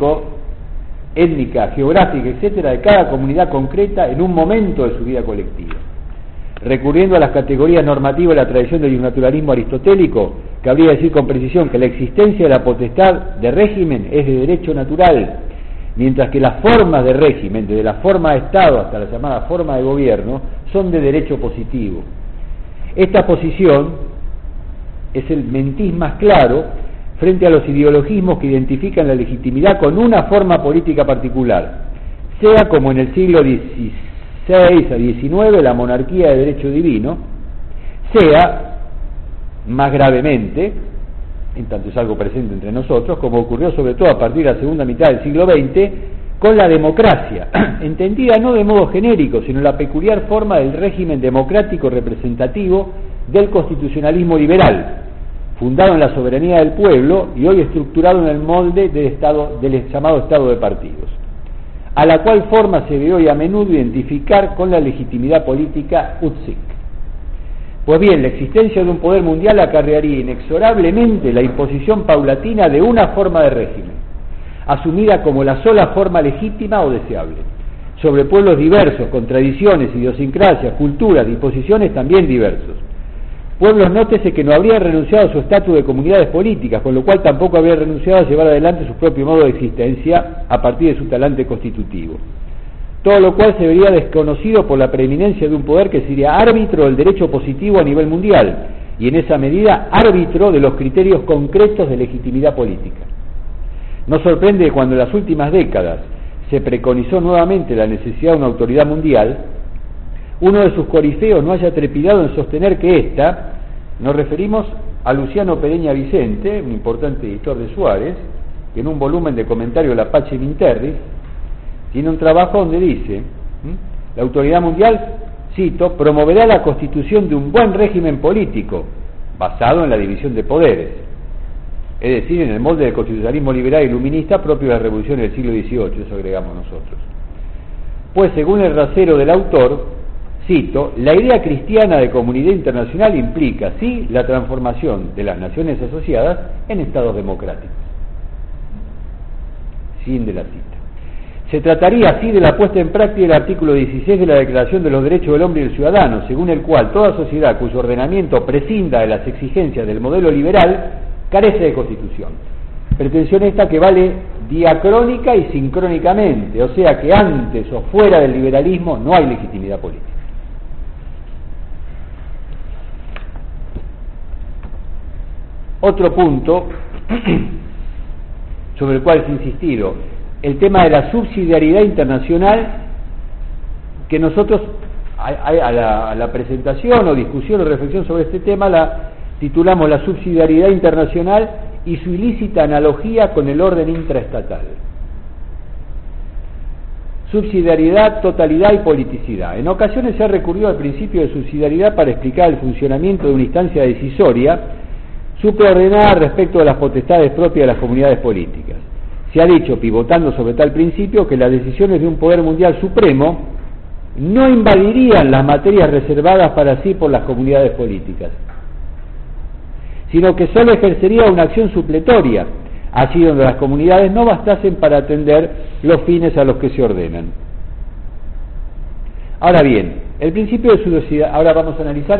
étnica, geográfica, etcétera, de cada comunidad concreta en un momento de su vida colectiva. Recurriendo a las categorías normativas de la tradición del naturalismo aristotélico, cabría decir con precisión que la existencia de la potestad de régimen es de derecho natural, mientras que las formas de régimen, desde la forma de Estado hasta la llamada forma de gobierno, son de derecho positivo. Esta posición es el matiz más claro frente a los ideologismos que identifican la legitimidad con una forma política particular, sea como en el siglo XVI a XIX la monarquía de derecho divino, sea, más gravemente, en tanto es algo presente entre nosotros, como ocurrió sobre todo a partir de la segunda mitad del siglo XX, con la democracia, entendida no de modo genérico, sino la peculiar forma del régimen democrático representativo del constitucionalismo liberal, fundado en la soberanía del pueblo y hoy estructurado en el molde del llamado Estado de partidos, a la cual forma se ve hoy a menudo identificar con la legitimidad política UTSIC. Pues bien, la existencia de un poder mundial acarrearía inexorablemente la imposición paulatina de una forma de régimen, asumida como la sola forma legítima o deseable, sobre pueblos diversos, con tradiciones, idiosincrasias, culturas, disposiciones también diversos. Pueblos, nótese, que no habrían renunciado a su estatus de comunidades políticas, con lo cual tampoco habrían renunciado a llevar adelante su propio modo de existencia a partir de su talante constitutivo. Todo lo cual se vería desconocido por la preeminencia de un poder que sería árbitro del derecho positivo a nivel mundial, y en esa medida árbitro de los criterios concretos de legitimidad política. No sorprende que cuando en las últimas décadas se preconizó nuevamente la necesidad de una autoridad mundial, uno de sus corifeos no haya trepidado en sostener que ésta, nos referimos a Luciano Pereña Vicente, un importante editor de Suárez, que en un volumen de comentario de la Pace Minterris, tiene un trabajo donde dice, la autoridad mundial, cito, promoverá la constitución de un buen régimen político, basado en la división de poderes, es decir, en el molde del constitucionalismo liberal y iluminista propio de la revolución del siglo XVIII, eso agregamos nosotros. Pues según el rasero del autor, cito, la idea cristiana de comunidad internacional implica, sí, la transformación de las naciones asociadas en estados democráticos. Fin de la cita. Se trataría así de la puesta en práctica del artículo 16 de la Declaración de los Derechos del Hombre y del Ciudadano, según el cual toda sociedad cuyo ordenamiento prescinda de las exigencias del modelo liberal carece de constitución. Pretensión esta que vale diacrónica y sincrónicamente, o sea que antes o fuera del liberalismo no hay legitimidad política. Otro punto sobre el cual se ha insistido, el tema de la subsidiariedad internacional, que nosotros a la presentación o discusión o reflexión sobre este tema la titulamos la subsidiariedad internacional y su ilícita analogía con el orden intraestatal. Subsidiariedad, totalidad y politicidad. En ocasiones se ha recurrido al principio de subsidiariedad para explicar el funcionamiento de una instancia decisoria supraordenada respecto de las potestades propias de las comunidades políticas. Se ha dicho, pivotando sobre tal principio, que las decisiones de un poder mundial supremo no invadirían las materias reservadas para sí por las comunidades políticas, sino que sólo ejercería una acción supletoria, allí donde las comunidades no bastasen para atender los fines a los que se ordenan. Ahora bien, el principio de subsidiariedad, ahora vamos a analizar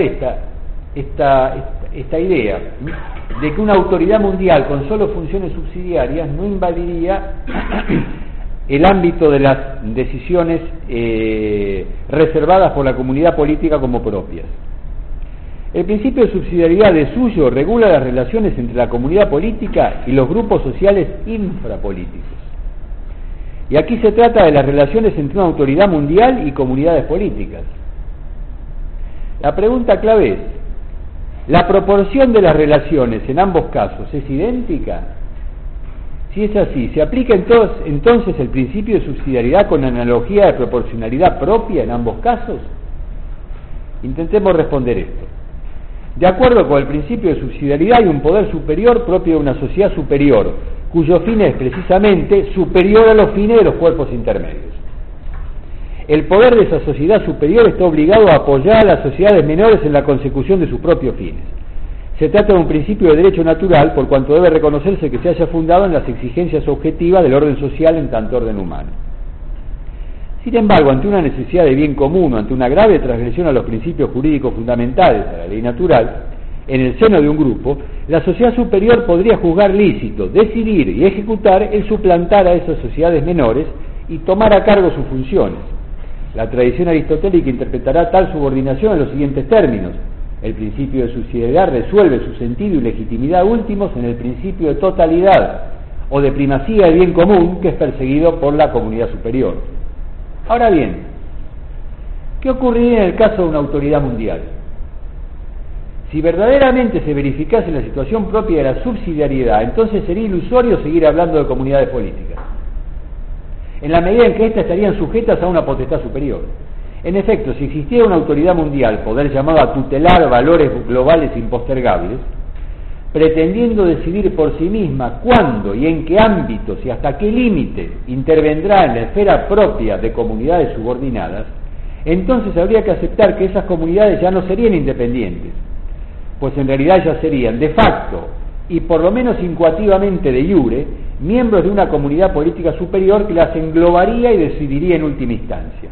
esta idea de que una autoridad mundial con solo funciones subsidiarias no invadiría el ámbito de las decisiones reservadas por la comunidad política como propias. El principio de subsidiariedad de suyo regula las relaciones entre la comunidad política y los grupos sociales infrapolíticos. Y aquí se trata de las relaciones entre una autoridad mundial y comunidades políticas. La pregunta clave es, ¿la proporción de las relaciones en ambos casos es idéntica? Si es así, ¿se aplica entonces el principio de subsidiariedad con analogía de proporcionalidad propia en ambos casos? Intentemos responder esto. De acuerdo con el principio de subsidiariedad, hay un poder superior propio de una sociedad superior, cuyo fin es precisamente superior a los fines de los cuerpos intermedios. El poder de esa sociedad superior está obligado a apoyar a las sociedades menores en la consecución de sus propios fines. Se trata de un principio de derecho natural, por cuanto debe reconocerse que se haya fundado en las exigencias objetivas del orden social en tanto orden humano. Sin embargo, ante una necesidad de bien común o ante una grave transgresión a los principios jurídicos fundamentales, a la ley natural, en el seno de un grupo, la sociedad superior podría juzgar lícito, decidir y ejecutar el suplantar a esas sociedades menores y tomar a cargo sus funciones. La tradición aristotélica interpretará tal subordinación en los siguientes términos. El principio de subsidiariedad resuelve su sentido y legitimidad últimos en el principio de totalidad o de primacía del bien común que es perseguido por la comunidad superior. Ahora bien, ¿qué ocurriría en el caso de una autoridad mundial? Si verdaderamente se verificase la situación propia de la subsidiariedad, entonces sería ilusorio seguir hablando de comunidades políticas, en la medida en que éstas estarían sujetas a una potestad superior. En efecto, si existiera una autoridad mundial, poder llamado a tutelar valores globales impostergables, pretendiendo decidir por sí misma cuándo y en qué ámbitos y hasta qué límite intervendrá en la esfera propia de comunidades subordinadas, entonces habría que aceptar que esas comunidades ya no serían independientes, pues en realidad ya serían de facto y por lo menos incoativamente de iure miembros de una comunidad política superior que las englobaría y decidiría en última instancia.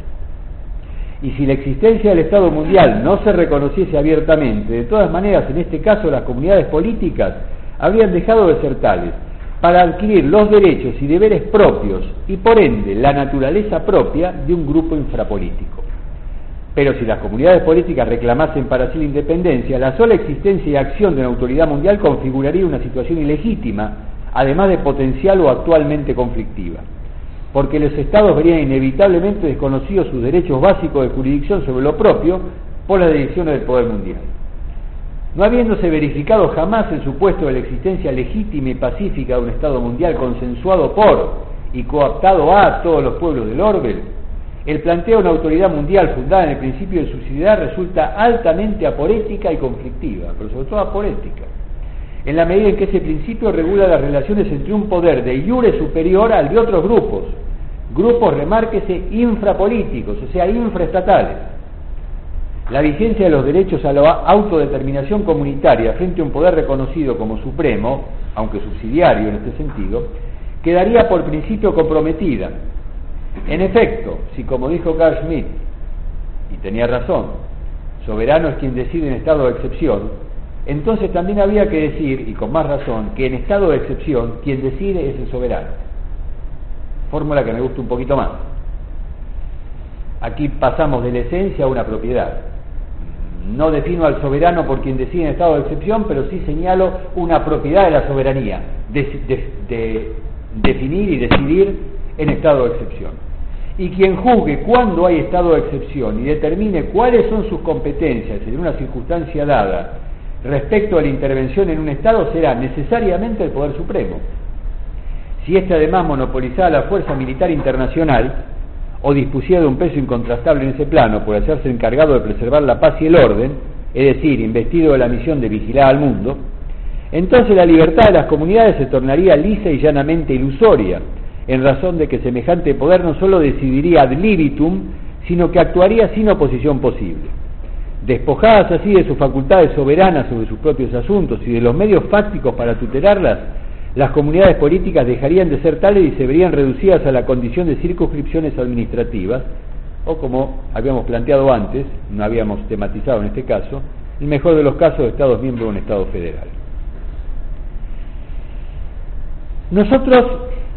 Y si la existencia del Estado mundial no se reconociese abiertamente, de todas maneras, en este caso, las comunidades políticas habrían dejado de ser tales para adquirir los derechos y deberes propios y, por ende, la naturaleza propia de un grupo infrapolítico. Pero si las comunidades políticas reclamasen para sí la independencia, la sola existencia y acción de una autoridad mundial configuraría una situación ilegítima, además de potencial o actualmente conflictiva, porque los estados verían inevitablemente desconocidos sus derechos básicos de jurisdicción sobre lo propio por las decisiones del poder mundial. No habiéndose verificado jamás el supuesto de la existencia legítima y pacífica de un Estado mundial consensuado por y cooptado a todos los pueblos del orbe, el planteo de una autoridad mundial fundada en el principio de subsidiariedad resulta altamente aporética y conflictiva, pero sobre todo aporética, en la medida en que ese principio regula las relaciones entre un poder de iure superior al de otros grupos, remárquese, infrapolíticos, o sea, infraestatales. La vigencia de los derechos a la autodeterminación comunitaria frente a un poder reconocido como supremo, aunque subsidiario en este sentido, quedaría por principio comprometida. En efecto, si como dijo Carl Schmitt, y tenía razón, soberano es quien decide en estado de excepción, entonces también había que decir, y con más razón, que en estado de excepción quien decide es el soberano. Fórmula que me gusta un poquito más. Aquí pasamos de la esencia a una propiedad. No defino al soberano por quien decide en estado de excepción, pero sí señalo una propiedad de la soberanía, de definir y decidir en estado de excepción. Y quien juzgue cuándo hay estado de excepción y determine cuáles son sus competencias en una circunstancia dada respecto a la intervención en un Estado será necesariamente el Poder Supremo. Si éste además monopolizara la fuerza militar internacional o dispusiera de un peso incontrastable en ese plano por hacerse encargado de preservar la paz y el orden, es decir, investido de la misión de vigilar al mundo, entonces la libertad de las comunidades se tornaría lisa y llanamente ilusoria, en razón de que semejante poder no solo decidiría ad libitum, sino que actuaría sin oposición posible. Despojadas así de sus facultades soberanas sobre sus propios asuntos y de los medios fácticos para tutelarlas, las comunidades políticas dejarían de ser tales y se verían reducidas a la condición de circunscripciones administrativas, o como habíamos planteado antes, no habíamos tematizado en este caso, el mejor de los casos de Estados miembros de un Estado federal. Nosotros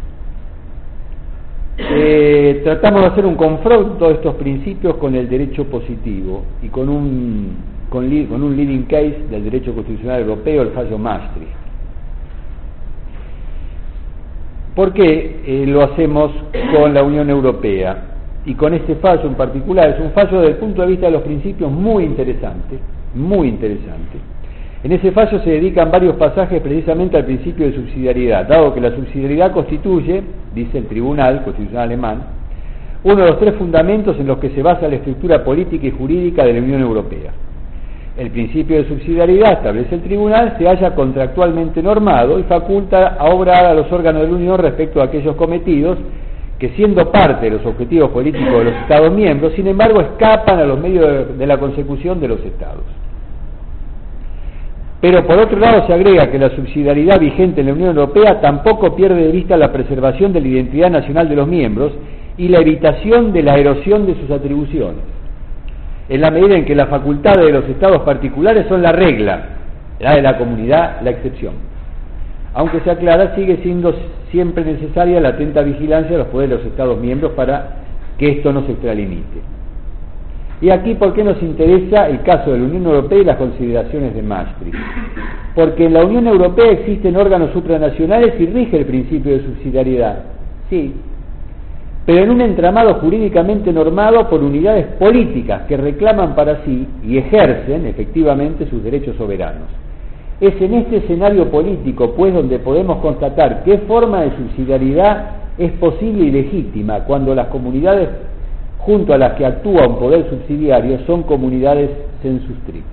tratamos de hacer un confronto de estos principios con el derecho positivo y con un leading case del derecho constitucional europeo, el fallo Maastricht. ¿Por qué lo hacemos con la Unión Europea? Y con este fallo en particular, es un fallo desde el punto de vista de los principios muy interesante, muy interesante. En ese fallo se dedican varios pasajes precisamente al principio de subsidiariedad, dado que la subsidiariedad constituye, dice el Tribunal Constitucional Alemán, uno de los tres fundamentos en los que se basa la estructura política y jurídica de la Unión Europea. El principio de subsidiariedad, establece el Tribunal, se halla contractualmente normado y faculta a obrar a los órganos de la Unión respecto a aquellos cometidos que, siendo parte de los objetivos políticos de los Estados miembros, sin embargo escapan a los medios de la consecución de los Estados. Pero por otro lado se agrega que la subsidiariedad vigente en la Unión Europea tampoco pierde de vista la preservación de la identidad nacional de los miembros y la evitación de la erosión de sus atribuciones, en la medida en que las facultades de los Estados particulares son la regla, la de la comunidad la excepción. Aunque se aclara, sigue siendo siempre necesaria la atenta vigilancia de los poderes de los Estados miembros para que esto no se extralimite. Y aquí, ¿por qué nos interesa el caso de la Unión Europea y las consideraciones de Maastricht? Porque en la Unión Europea existen órganos supranacionales y rige el principio de subsidiariedad, sí, pero en un entramado jurídicamente normado por unidades políticas que reclaman para sí y ejercen efectivamente sus derechos soberanos. Es en este escenario político, pues, donde podemos constatar qué forma de subsidiariedad es posible y legítima cuando las comunidades junto a las que actúa un poder subsidiario son comunidades sensu stricto.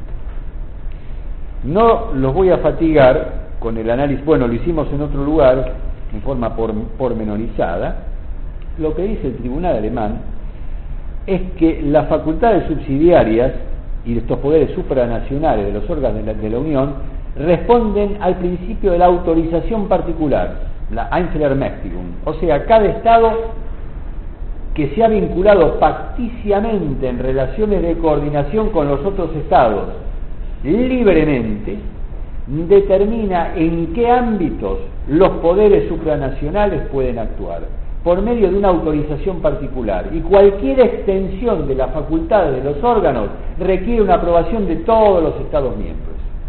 No los voy a fatigar con el análisis, bueno, lo hicimos en otro lugar, en forma pormenorizada. Lo que dice el tribunal alemán es que las facultades subsidiarias y estos poderes supranacionales de los órganos de la Unión responden al principio de la autorización particular, la Einzelermächtigung, o sea, cada Estado que se ha vinculado facticiamente en relaciones de coordinación con los otros Estados libremente, determina en qué ámbitos los poderes supranacionales pueden actuar, por medio de una autorización particular, y cualquier extensión de las facultades de los órganos requiere una aprobación de todos los Estados miembros.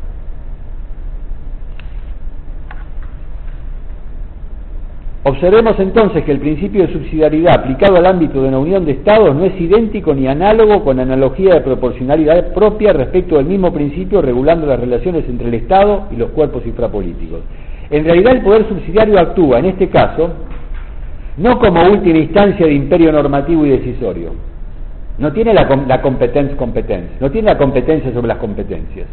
Observemos entonces que el principio de subsidiariedad aplicado al ámbito de una unión de Estados no es idéntico ni análogo con analogía de proporcionalidad propia respecto del mismo principio regulando las relaciones entre el Estado y los cuerpos infrapolíticos. En realidad el poder subsidiario actúa, en este caso, no como última instancia de imperio normativo y decisorio. No tiene la competencia, no tiene la competencia sobre las competencias,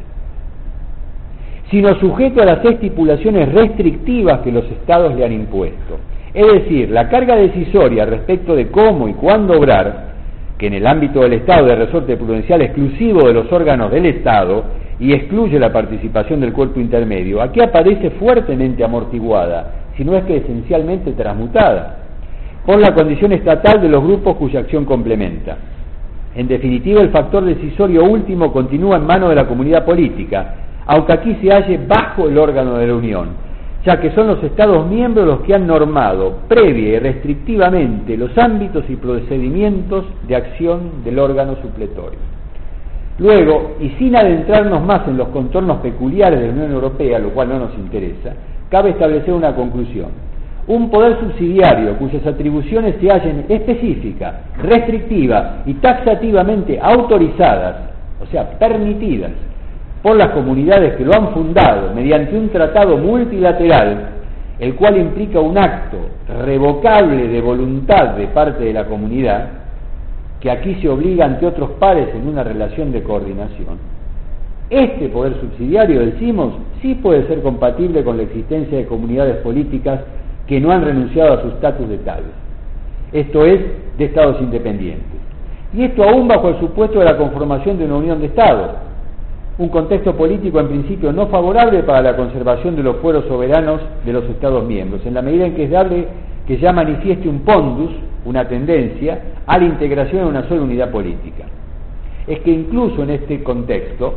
sino sujeto a las estipulaciones restrictivas que los Estados le han impuesto. Es decir, la carga decisoria respecto de cómo y cuándo obrar, que en el ámbito del Estado de resorte prudencial exclusivo de los órganos del Estado y excluye la participación del cuerpo intermedio, aquí aparece fuertemente amortiguada, si no es que esencialmente transmutada, por la condición estatal de los grupos cuya acción complementa. En definitiva, el factor decisorio último continúa en manos de la comunidad política, aunque aquí se halle bajo el órgano de la Unión, ya que son los Estados miembros los que han normado previa y restrictivamente los ámbitos y procedimientos de acción del órgano supletorio. Luego, y sin adentrarnos más en los contornos peculiares de la Unión Europea, lo cual no nos interesa, cabe establecer una conclusión. Un poder subsidiario cuyas atribuciones se hallen específicas, restrictivas y taxativamente autorizadas, o sea, permitidas, por las comunidades que lo han fundado mediante un tratado multilateral, el cual implica un acto revocable de voluntad de parte de la comunidad, que aquí se obliga ante otros pares en una relación de coordinación. Este poder subsidiario, decimos, sí puede ser compatible con la existencia de comunidades políticas que no han renunciado a su estatus de tales, esto es, de Estados independientes. Y esto aún bajo el supuesto de la conformación de una unión de Estados, un contexto político en principio no favorable para la conservación de los fueros soberanos de los Estados miembros, en la medida en que es dable que ya manifieste un pondus, una tendencia, a la integración en una sola unidad política. Es que incluso en este contexto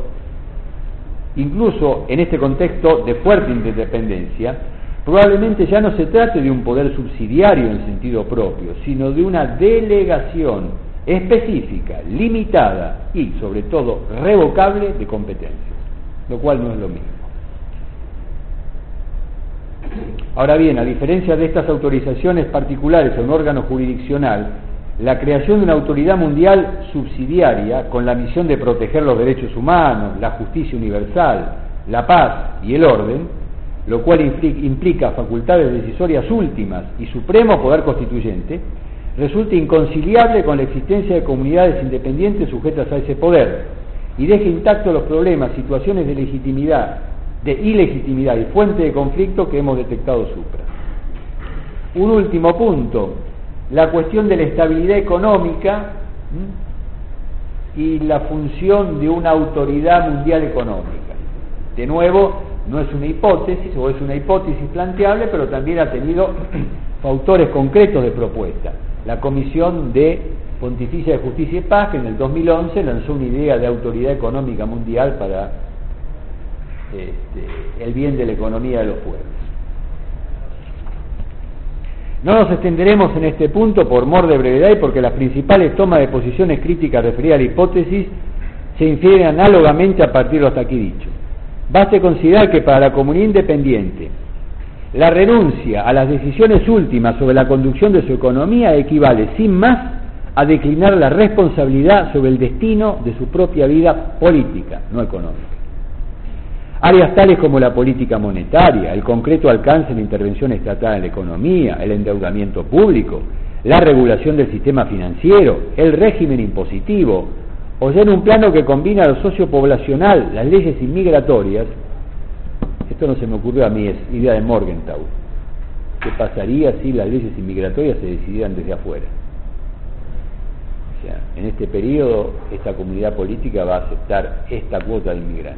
de fuerte independencia, probablemente ya no se trate de un poder subsidiario en sentido propio, sino de una delegación específica, limitada y, sobre todo, revocable de competencias, lo cual no es lo mismo. Ahora bien, a diferencia de estas autorizaciones particulares a un órgano jurisdiccional, la creación de una autoridad mundial subsidiaria con la misión de proteger los derechos humanos, la justicia universal, la paz y el orden, lo cual implica facultades decisorias últimas y supremo poder constituyente, resulta inconciliable con la existencia de comunidades independientes sujetas a ese poder y deja intactos los problemas, situaciones de ilegitimidad y fuente de conflicto que hemos detectado supra. Un último punto, la cuestión de la estabilidad económica y la función de una autoridad mundial económica. De nuevo, no es una hipótesis, o es una hipótesis planteable, pero también ha tenido autores concretos de propuesta. La Comisión Pontificia de Justicia y Paz, que en el 2011 lanzó una idea de autoridad económica mundial para el bien de la economía de los pueblos. No nos extenderemos en este punto por mor de brevedad y porque las principales tomas de posiciones críticas referidas a la hipótesis se infieren análogamente a partir de lo hasta aquí dicho. Baste considerar que para la comunidad independiente la renuncia a las decisiones últimas sobre la conducción de su economía equivale sin más a declinar la responsabilidad sobre el destino de su propia vida política, no económica. Áreas tales como la política monetaria, el concreto alcance de la intervención estatal en la economía, el endeudamiento público, la regulación del sistema financiero, el régimen impositivo, o ya en un plano que combina lo sociopoblacional, las leyes inmigratorias. Esto no se me ocurrió a mí, es idea de Morgenthau. ¿Qué pasaría si las leyes inmigratorias se decidieran desde afuera? O sea, en este periodo esta comunidad política va a aceptar esta cuota de inmigrantes.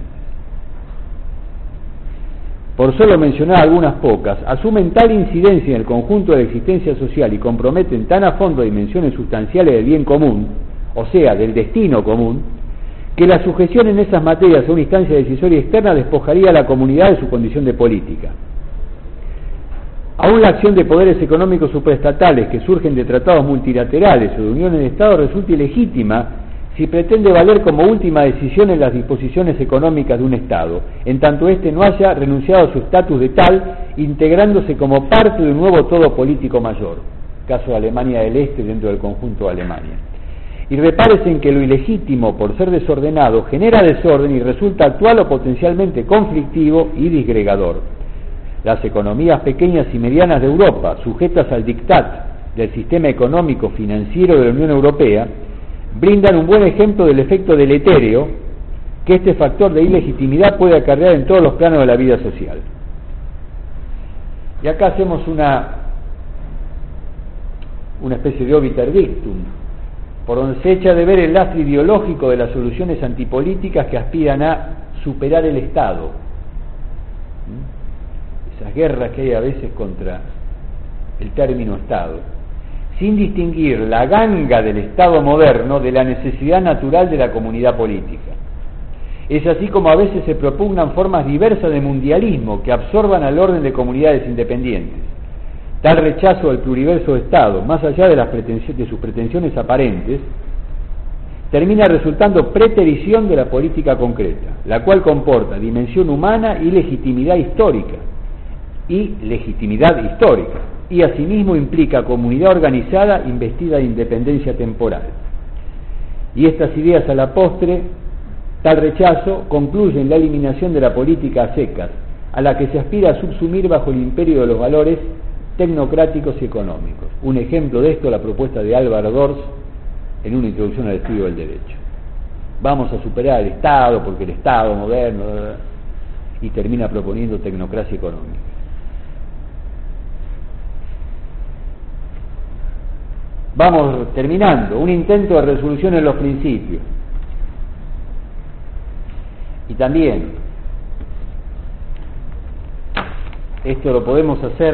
Por solo mencionar algunas pocas, asumen tal incidencia en el conjunto de la existencia social y comprometen tan a fondo dimensiones sustanciales del bien común, o sea, del destino común, que la sujeción en esas materias a una instancia decisoria externa despojaría a la comunidad de su condición de política. Aún la acción de poderes económicos supraestatales que surgen de tratados multilaterales o de uniones de Estado resulta ilegítima si pretende valer como última decisión en las disposiciones económicas de un Estado, en tanto éste no haya renunciado a su estatus de tal, integrándose como parte de un nuevo todo político mayor, caso de Alemania del Este dentro del conjunto de Alemania. Y repárese en que lo ilegítimo, por ser desordenado, genera desorden y resulta actual o potencialmente conflictivo y disgregador. Las economías pequeñas y medianas de Europa, sujetas al dictat del sistema económico financiero de la Unión Europea, brindan un buen ejemplo del efecto deletérea que este factor de ilegitimidad puede acarrear en todos los planos de la vida social. Y acá hacemos una especie de obiter dictum, por donde se echa de ver el lastre ideológico de las soluciones antipolíticas que aspiran a superar el Estado. Esas guerras que hay a veces contra el término Estado, sin distinguir la ganga del Estado moderno de la necesidad natural de la comunidad política. Es así como a veces se propugnan formas diversas de mundialismo que absorban al orden de comunidades independientes. Tal rechazo al pluriverso Estado, más allá de sus pretensiones aparentes, termina resultando preterición de la política concreta, la cual comporta dimensión humana y legitimidad histórica, y asimismo implica comunidad organizada investida de independencia temporal. Y estas ideas a la postre, tal rechazo, concluye en la eliminación de la política a secas, a la que se aspira a subsumir bajo el imperio de los valores tecnocráticos y económicos. Un ejemplo de esto, la propuesta de Álvaro Dors en una introducción al estudio del derecho. Vamos a superar el Estado, porque el Estado moderno, y termina proponiendo tecnocracia económica. Vamos terminando, un intento de resolución en los principios. Y también, esto lo podemos hacer,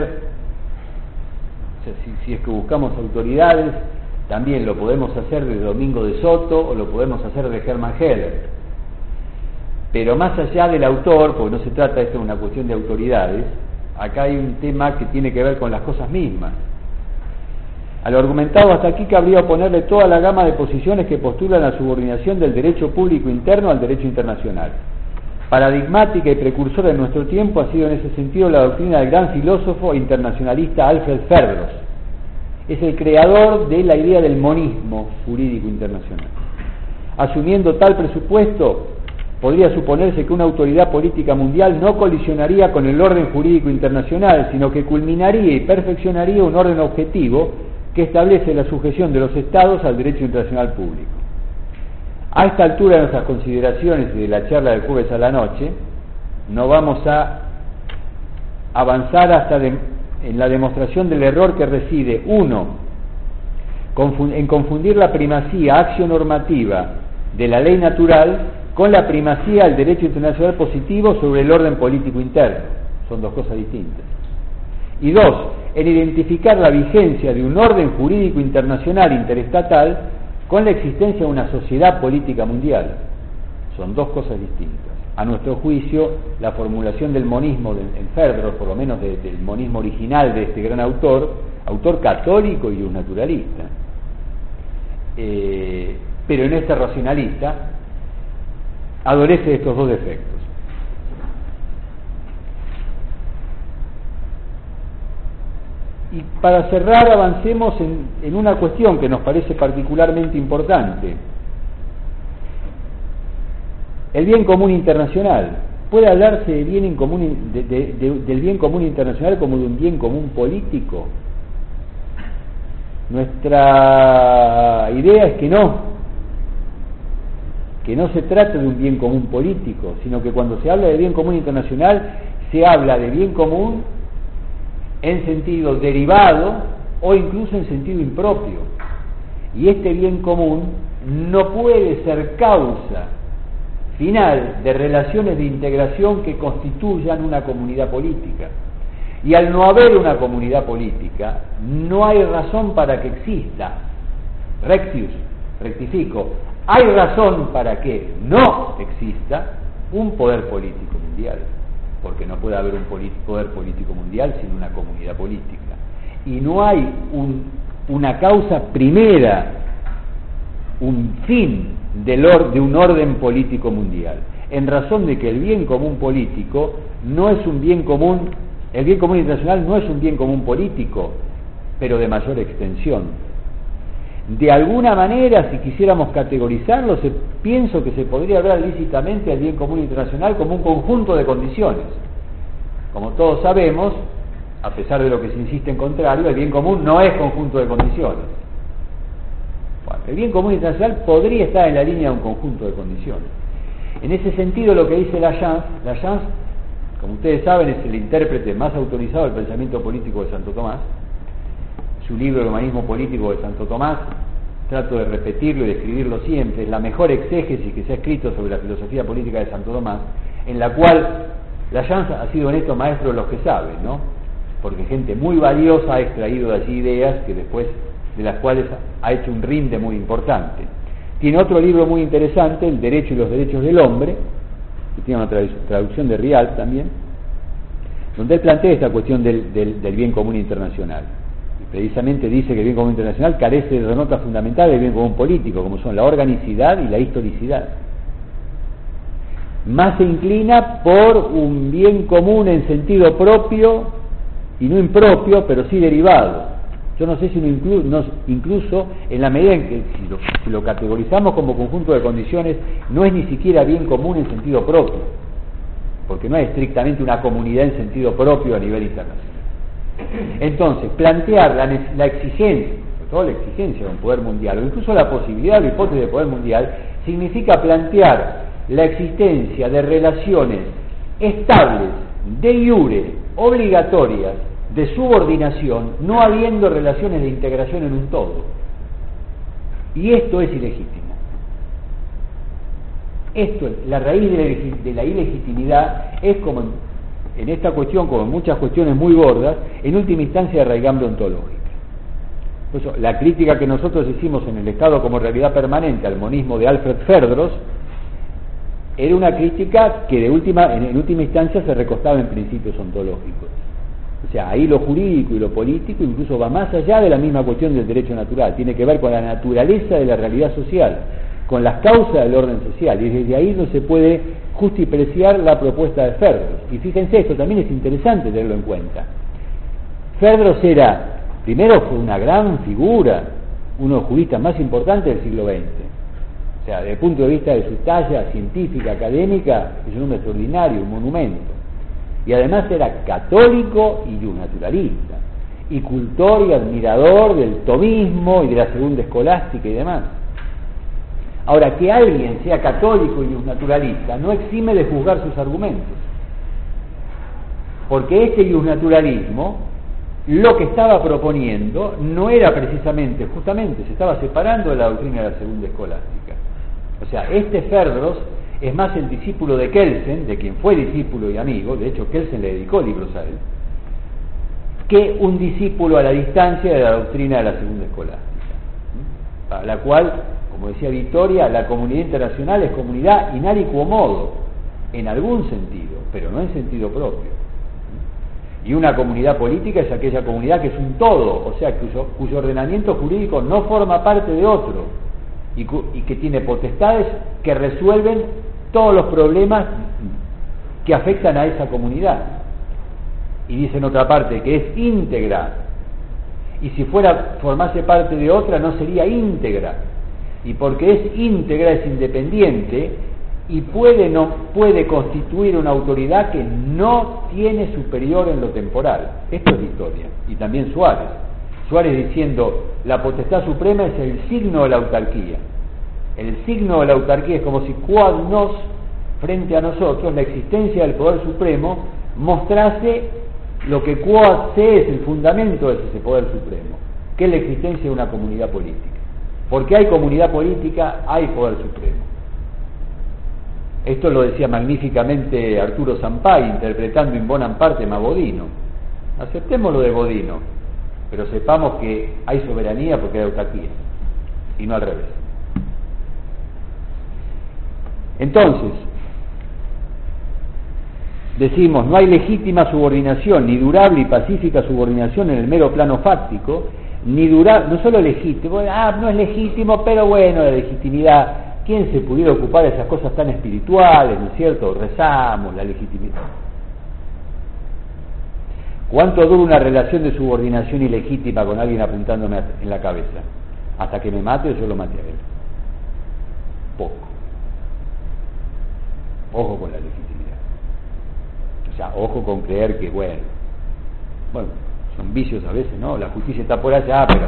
o sea, si es que buscamos autoridades, también lo podemos hacer de Domingo de Soto o lo podemos hacer de Hermann Heller. Pero más allá del autor, porque no se trata esto de una cuestión de autoridades, acá hay un tema que tiene que ver con las cosas mismas. A lo argumentado hasta aquí cabría oponerle toda la gama de posiciones que postulan la subordinación del derecho público interno al derecho internacional. Paradigmática y precursora en nuestro tiempo ha sido en ese sentido la doctrina del gran filósofo internacionalista Alfred Ferdros. Es el creador de la idea del monismo jurídico internacional. Asumiendo tal presupuesto, podría suponerse que una autoridad política mundial no colisionaría con el orden jurídico internacional, sino que culminaría y perfeccionaría un orden objetivo que establece la sujeción de los estados al derecho internacional público. A esta altura de nuestras consideraciones y de la charla del jueves a la noche, no vamos a avanzar hasta en la demostración del error que reside, uno, en confundir la primacía accionormativa de la ley natural con la primacía del derecho internacional positivo sobre el orden político interno. Son dos cosas distintas. Y dos, en identificar la vigencia de un orden jurídico internacional interestatal con la existencia de una sociedad política mundial. Son dos cosas distintas. A nuestro juicio, la formulación del monismo en Ferdros, por lo menos del monismo original de este gran autor católico y un naturalista, pero en este racionalista adolece de estos dos defectos. Y para cerrar, avancemos en una cuestión que nos parece particularmente importante: el bien común internacional. ¿Puede hablarse de bien en común, del bien común internacional como de un bien común político? Nuestra idea es que no se trata de un bien común político, sino que cuando se habla de bien común internacional, se habla de bien común en sentido derivado o incluso en sentido impropio. Y este bien común no puede ser causa final de relaciones de integración que constituyan una comunidad política. Y al no haber una comunidad política, no hay razón para que exista, rectifico, hay razón para que no exista un poder político mundial, porque no puede haber un poder político mundial sin una comunidad política. Y no hay una causa primera, un fin de un orden político mundial, en razón de que el bien común político no es un bien común, el bien común internacional no es un bien común político, pero de mayor extensión. De alguna manera, si quisiéramos categorizarlo, pienso que se podría hablar lícitamente del bien común internacional como un conjunto de condiciones. Como todos sabemos, a pesar de lo que se insiste en contrario, el bien común no es conjunto de condiciones. Bueno, el bien común internacional podría estar en la línea de un conjunto de condiciones. En ese sentido, lo que dice Lachance, como ustedes saben, es el intérprete más autorizado del pensamiento político de Santo Tomás. Su libro El humanismo político de Santo Tomás, trato de repetirlo y de escribirlo siempre, es la mejor exégesis que se ha escrito sobre la filosofía política de Santo Tomás, en la cual Lachance ha sido honesto maestro de los que saben, ¿no? Porque gente muy valiosa ha extraído de allí ideas que después de las cuales ha hecho un rinde muy importante. Tiene otro libro muy interesante, El derecho y los derechos del hombre, que tiene una traducción de Rial también, donde él plantea esta cuestión del bien común internacional. Y precisamente dice que el bien común internacional carece de notas fundamentales del bien común político, como son la organicidad y la historicidad. Más se inclina por un bien común en sentido propio y no impropio, pero sí derivado. Yo no sé si incluso en la medida en que si lo categorizamos como conjunto de condiciones, no es ni siquiera bien común en sentido propio, porque no hay estrictamente una comunidad en sentido propio a nivel internacional. Entonces, plantear la exigencia, sobre todo la exigencia de un poder mundial, o incluso la posibilidad de hipótesis de poder mundial, significa plantear la existencia de relaciones estables, de iure, obligatorias, de subordinación, no habiendo relaciones de integración en un todo. Y esto es ilegítimo. La raíz de la ilegitimidad es, como en esta cuestión, como en muchas cuestiones muy gordas, en última instancia de raigambre ontológica. Por eso, la crítica que nosotros hicimos en El Estado como realidad permanente al monismo de Alfred Ferdros era una crítica que en última instancia se recostaba en principios ontológicos. O sea, ahí lo jurídico y lo político incluso va más allá de la misma cuestión del derecho natural, tiene que ver con la naturaleza de la realidad social, con las causas del orden social, y desde ahí no se puede justipreciar la propuesta de Ferdros. Y fíjense, esto también es interesante tenerlo en cuenta. Ferdros primero fue una gran figura, uno de los juristas más importantes del siglo XX. O sea, desde el punto de vista de su talla científica, académica, es un hombre extraordinario, un monumento. Y además era católico y un naturalista. y cultor y admirador del tomismo y de la segunda escolástica y demás. Ahora, que alguien sea católico y naturalista no exime de juzgar sus argumentos, porque este iusnaturalismo lo que estaba proponiendo no era precisamente, justamente, se estaba separando de la doctrina de la segunda escolástica. O sea, este Ferdros es más el discípulo de Kelsen, de quien fue discípulo y amigo, de hecho Kelsen le dedicó libros a él, que un discípulo a la distancia de la doctrina de la segunda escolástica, para la cual, como decía Vittoria, la comunidad internacional es comunidad in aliquo modo, en algún sentido, pero no en sentido propio. Y una comunidad política es aquella comunidad que es un todo, o sea, cuyo ordenamiento jurídico no forma parte de otro, y que tiene potestades que resuelven todos los problemas que afectan a esa comunidad. Y dice en otra parte que es íntegra, y si formase parte de otra no sería íntegra, y porque es íntegra es independiente y puede constituir una autoridad que no tiene superior en lo temporal. Esto es Vittoria, y también Suárez diciendo la potestad suprema es el signo de la autarquía. El signo de la autarquía es como si quod nos, frente a nosotros, la existencia del poder supremo mostrase lo que quod se es el fundamento de ese poder supremo, que es la existencia de una comunidad política. Porque hay comunidad política, hay poder supremo. Esto lo decía magníficamente Arturo Sampay, interpretando in bonam parte a Bodino. Aceptemos lo de Bodino, pero sepamos que hay soberanía porque hay autarquía, y no al revés. Entonces, decimos, no hay legítima subordinación, ni durable y pacífica subordinación en el mero plano fáctico, ni no solo legítimo, no es legítimo, pero bueno, la legitimidad, ¿quién se pudiera ocupar de esas cosas tan espirituales, no es cierto? Rezamos, la legitimidad. ¿Cuánto dura una relación de subordinación ilegítima con alguien apuntándome en la cabeza? Hasta que me mate o yo lo mate a él. Poco. Ojo con la legitimidad. O sea, ojo con creer que, bueno, son vicios a veces, ¿no? La justicia está por allá, pero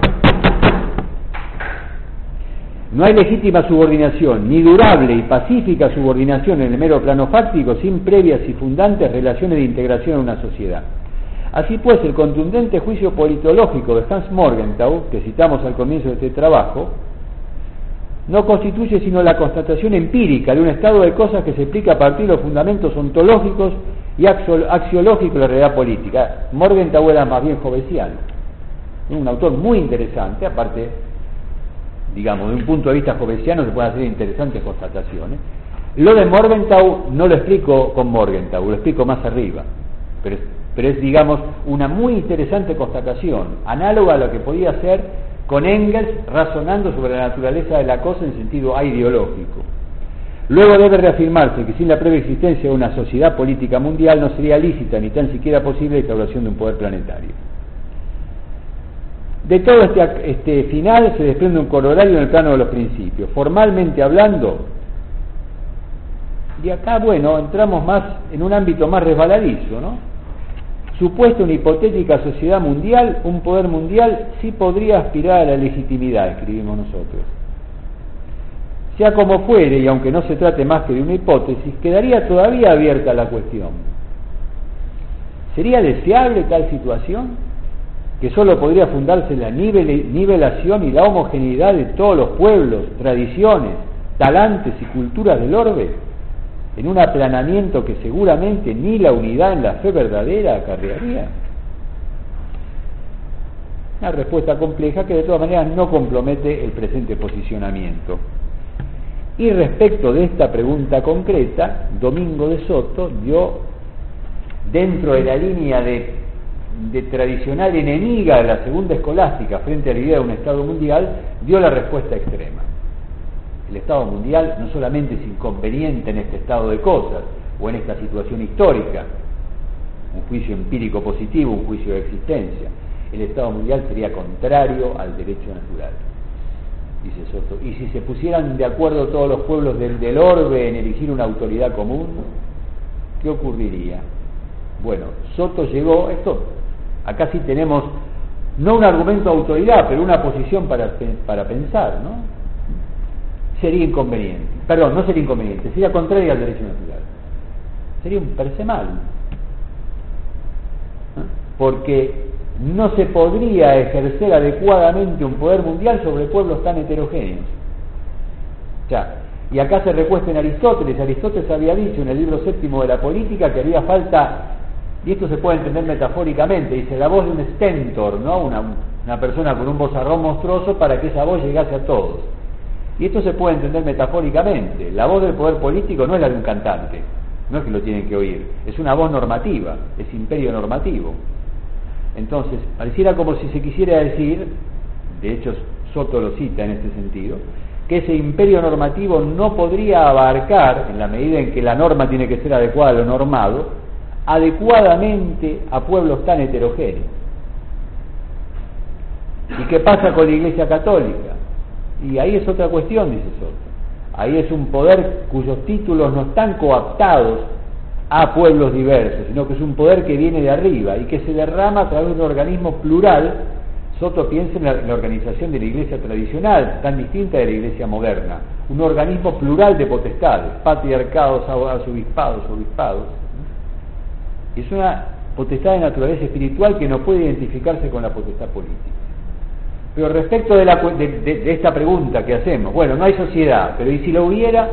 no hay legítima subordinación, ni durable y pacífica subordinación en el mero plano fáctico, sin previas y fundantes relaciones de integración en una sociedad. Así pues, el contundente juicio politológico de Hans Morgenthau, que citamos al comienzo de este trabajo, no constituye sino la constatación empírica de un estado de cosas que se explica a partir de los fundamentos ontológicos y axiológicos de la realidad política. Morgenthau era más bien jovesiano, un autor muy interesante, aparte, digamos, de un punto de vista jovesiano se pueden hacer interesantes constataciones. Lo de Morgenthau no lo explico con Morgenthau, lo explico más arriba, pero es, digamos, una muy interesante constatación, análoga a lo que podía ser con Engels razonando sobre la naturaleza de la cosa en sentido ideológico. Luego debe reafirmarse que sin la previa existencia de una sociedad política mundial no sería lícita ni tan siquiera posible la instauración de un poder planetario. De todo este final se desprende un corolario en el plano de los principios. Formalmente hablando, de acá, bueno, entramos más en un ámbito más resbaladizo, ¿no? Supuesta una hipotética sociedad mundial, un poder mundial sí podría aspirar a la legitimidad, escribimos nosotros. Sea como fuere, y aunque no se trate más que de una hipótesis, quedaría todavía abierta la cuestión. ¿Sería deseable tal situación? Que solo podría fundarse en la nivelación y la homogeneidad de todos los pueblos, tradiciones, talantes y culturas del orbe, en un aplanamiento que seguramente ni la unidad en la fe verdadera acarrearía. Una respuesta compleja que de todas maneras no compromete el presente posicionamiento. Y respecto de esta pregunta concreta, Domingo de Soto dio, dentro de la línea de tradicional enemiga de la segunda escolástica frente a la idea de un Estado mundial, dio la respuesta extrema. El Estado mundial no solamente es inconveniente en este estado de cosas o en esta situación histórica, un juicio empírico positivo, un juicio de existencia, el Estado mundial sería contrario al derecho natural, dice Soto. Y si se pusieran de acuerdo todos los pueblos del orbe en elegir una autoridad común, ¿qué ocurriría? Bueno, Soto llegó, acá sí tenemos no un argumento de autoridad, pero una posición para pensar, ¿no? Sería inconveniente. Perdón, no sería inconveniente, sería contraria al derecho natural. Sería un per se mal. Porque no se podría ejercer adecuadamente un poder mundial sobre pueblos tan heterogéneos. Ya. Y acá se recuesta en Aristóteles. Aristóteles había dicho en el libro séptimo de la política que haría falta, y esto se puede entender metafóricamente, dice la voz de un stentor, ¿no? Una persona con un vozarrón monstruoso para que esa voz llegase a todos. Y esto se puede entender metafóricamente. La voz del poder político no es la de un cantante, no es que lo tienen que oír, es una voz normativa, es imperio normativo. Entonces, pareciera como si se quisiera decir, de hecho Soto lo cita en este sentido, que ese imperio normativo no podría abarcar, en la medida en que la norma tiene que ser adecuada a lo normado, adecuadamente a pueblos tan heterogéneos. ¿Y qué pasa con la Iglesia Católica? Y ahí es otra cuestión, dice Soto. Ahí es un poder cuyos títulos no están coaptados a pueblos diversos, sino que es un poder que viene de arriba y que se derrama a través de un organismo plural. Soto piensa en la organización de la Iglesia tradicional, tan distinta de la Iglesia moderna, un organismo plural de potestades, patriarcados, arzobispados, obispados. Y es una potestad de naturaleza espiritual que no puede identificarse con la potestad política. Pero respecto de esta pregunta que hacemos, bueno, no hay sociedad, pero ¿y si lo hubiera?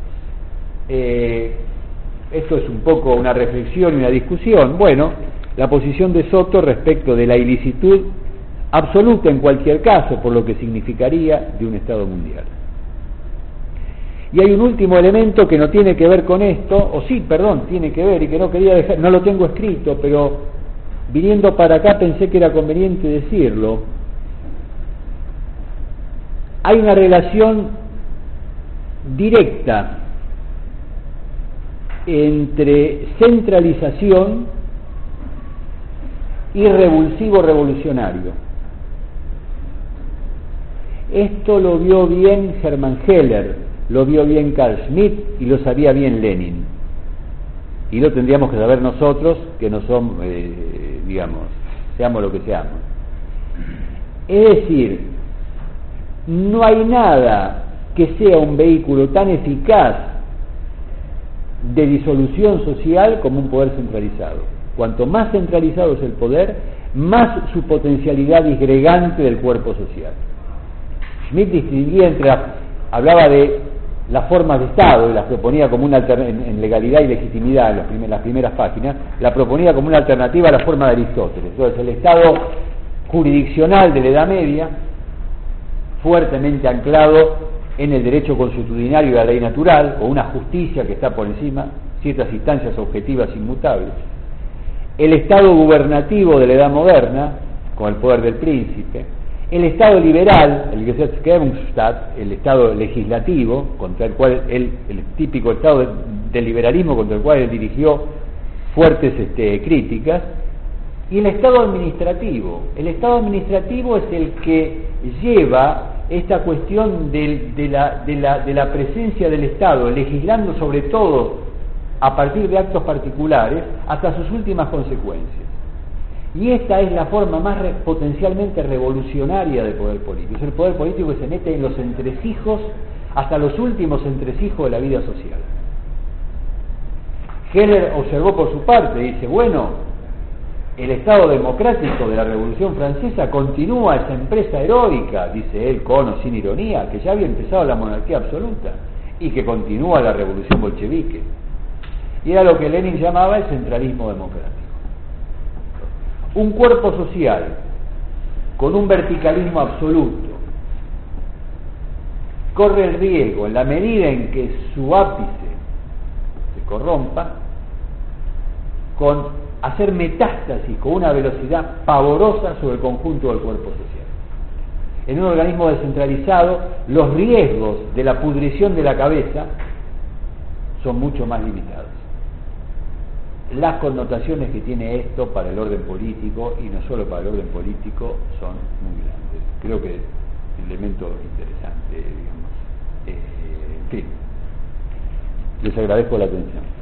Esto es un poco una reflexión y una discusión. Bueno, la posición de Soto respecto de la ilicitud absoluta en cualquier caso, por lo que significaría de un Estado mundial. Y hay un último elemento que no tiene que ver con esto, o sí, perdón, tiene que ver y que no quería dejar, no lo tengo escrito, pero viniendo para acá pensé que era conveniente decirlo. Hay una relación directa entre centralización y revulsivo revolucionario. Esto lo vio bien Hermann Heller, lo vio bien Carl Schmitt y lo sabía bien Lenin. Y lo tendríamos que saber nosotros, que no somos, seamos lo que seamos. Es decir, no hay nada que sea un vehículo tan eficaz de disolución social como un poder centralizado. Cuanto más centralizado es el poder, más su potencialidad disgregante del cuerpo social. Schmitt distinguía hablaba de las formas de Estado y las proponía como una en legalidad y legitimidad en las primeras páginas, la proponía como una alternativa a la forma de Aristóteles. Entonces el Estado jurisdiccional de la Edad Media, fuertemente anclado en el derecho consuetudinario y la ley natural, o una justicia que está por encima, ciertas instancias objetivas inmutables. El Estado gubernativo de la Edad Moderna, con el poder del príncipe. El Estado liberal, el Gesetzgebungsstaat, el Estado legislativo, contra el cual el típico Estado del liberalismo, contra el cual él dirigió fuertes críticas. Y el Estado administrativo. El Estado administrativo es el que lleva esta cuestión de la presencia del Estado, legislando sobre todo a partir de actos particulares, hasta sus últimas consecuencias. Y esta es la forma más potencialmente revolucionaria del poder político. Es el poder político que se mete en los entresijos, hasta los últimos entresijos de la vida social. Heller observó por su parte, dice, bueno, el Estado democrático de la Revolución Francesa continúa esa empresa heroica, dice él con o sin ironía, que ya había empezado la monarquía absoluta y que continúa la Revolución bolchevique. Y era lo que Lenin llamaba el centralismo democrático. Un cuerpo social con un verticalismo absoluto corre el riesgo, en la medida en que su ápice se corrompa, con hacer metástasis con una velocidad pavorosa sobre el conjunto del cuerpo social. En un organismo descentralizado, los riesgos de la pudrición de la cabeza son mucho más limitados. Las connotaciones que tiene esto para el orden político, y no solo para el orden político, son muy grandes. Creo que es un elemento interesante, digamos. En fin, les agradezco la atención.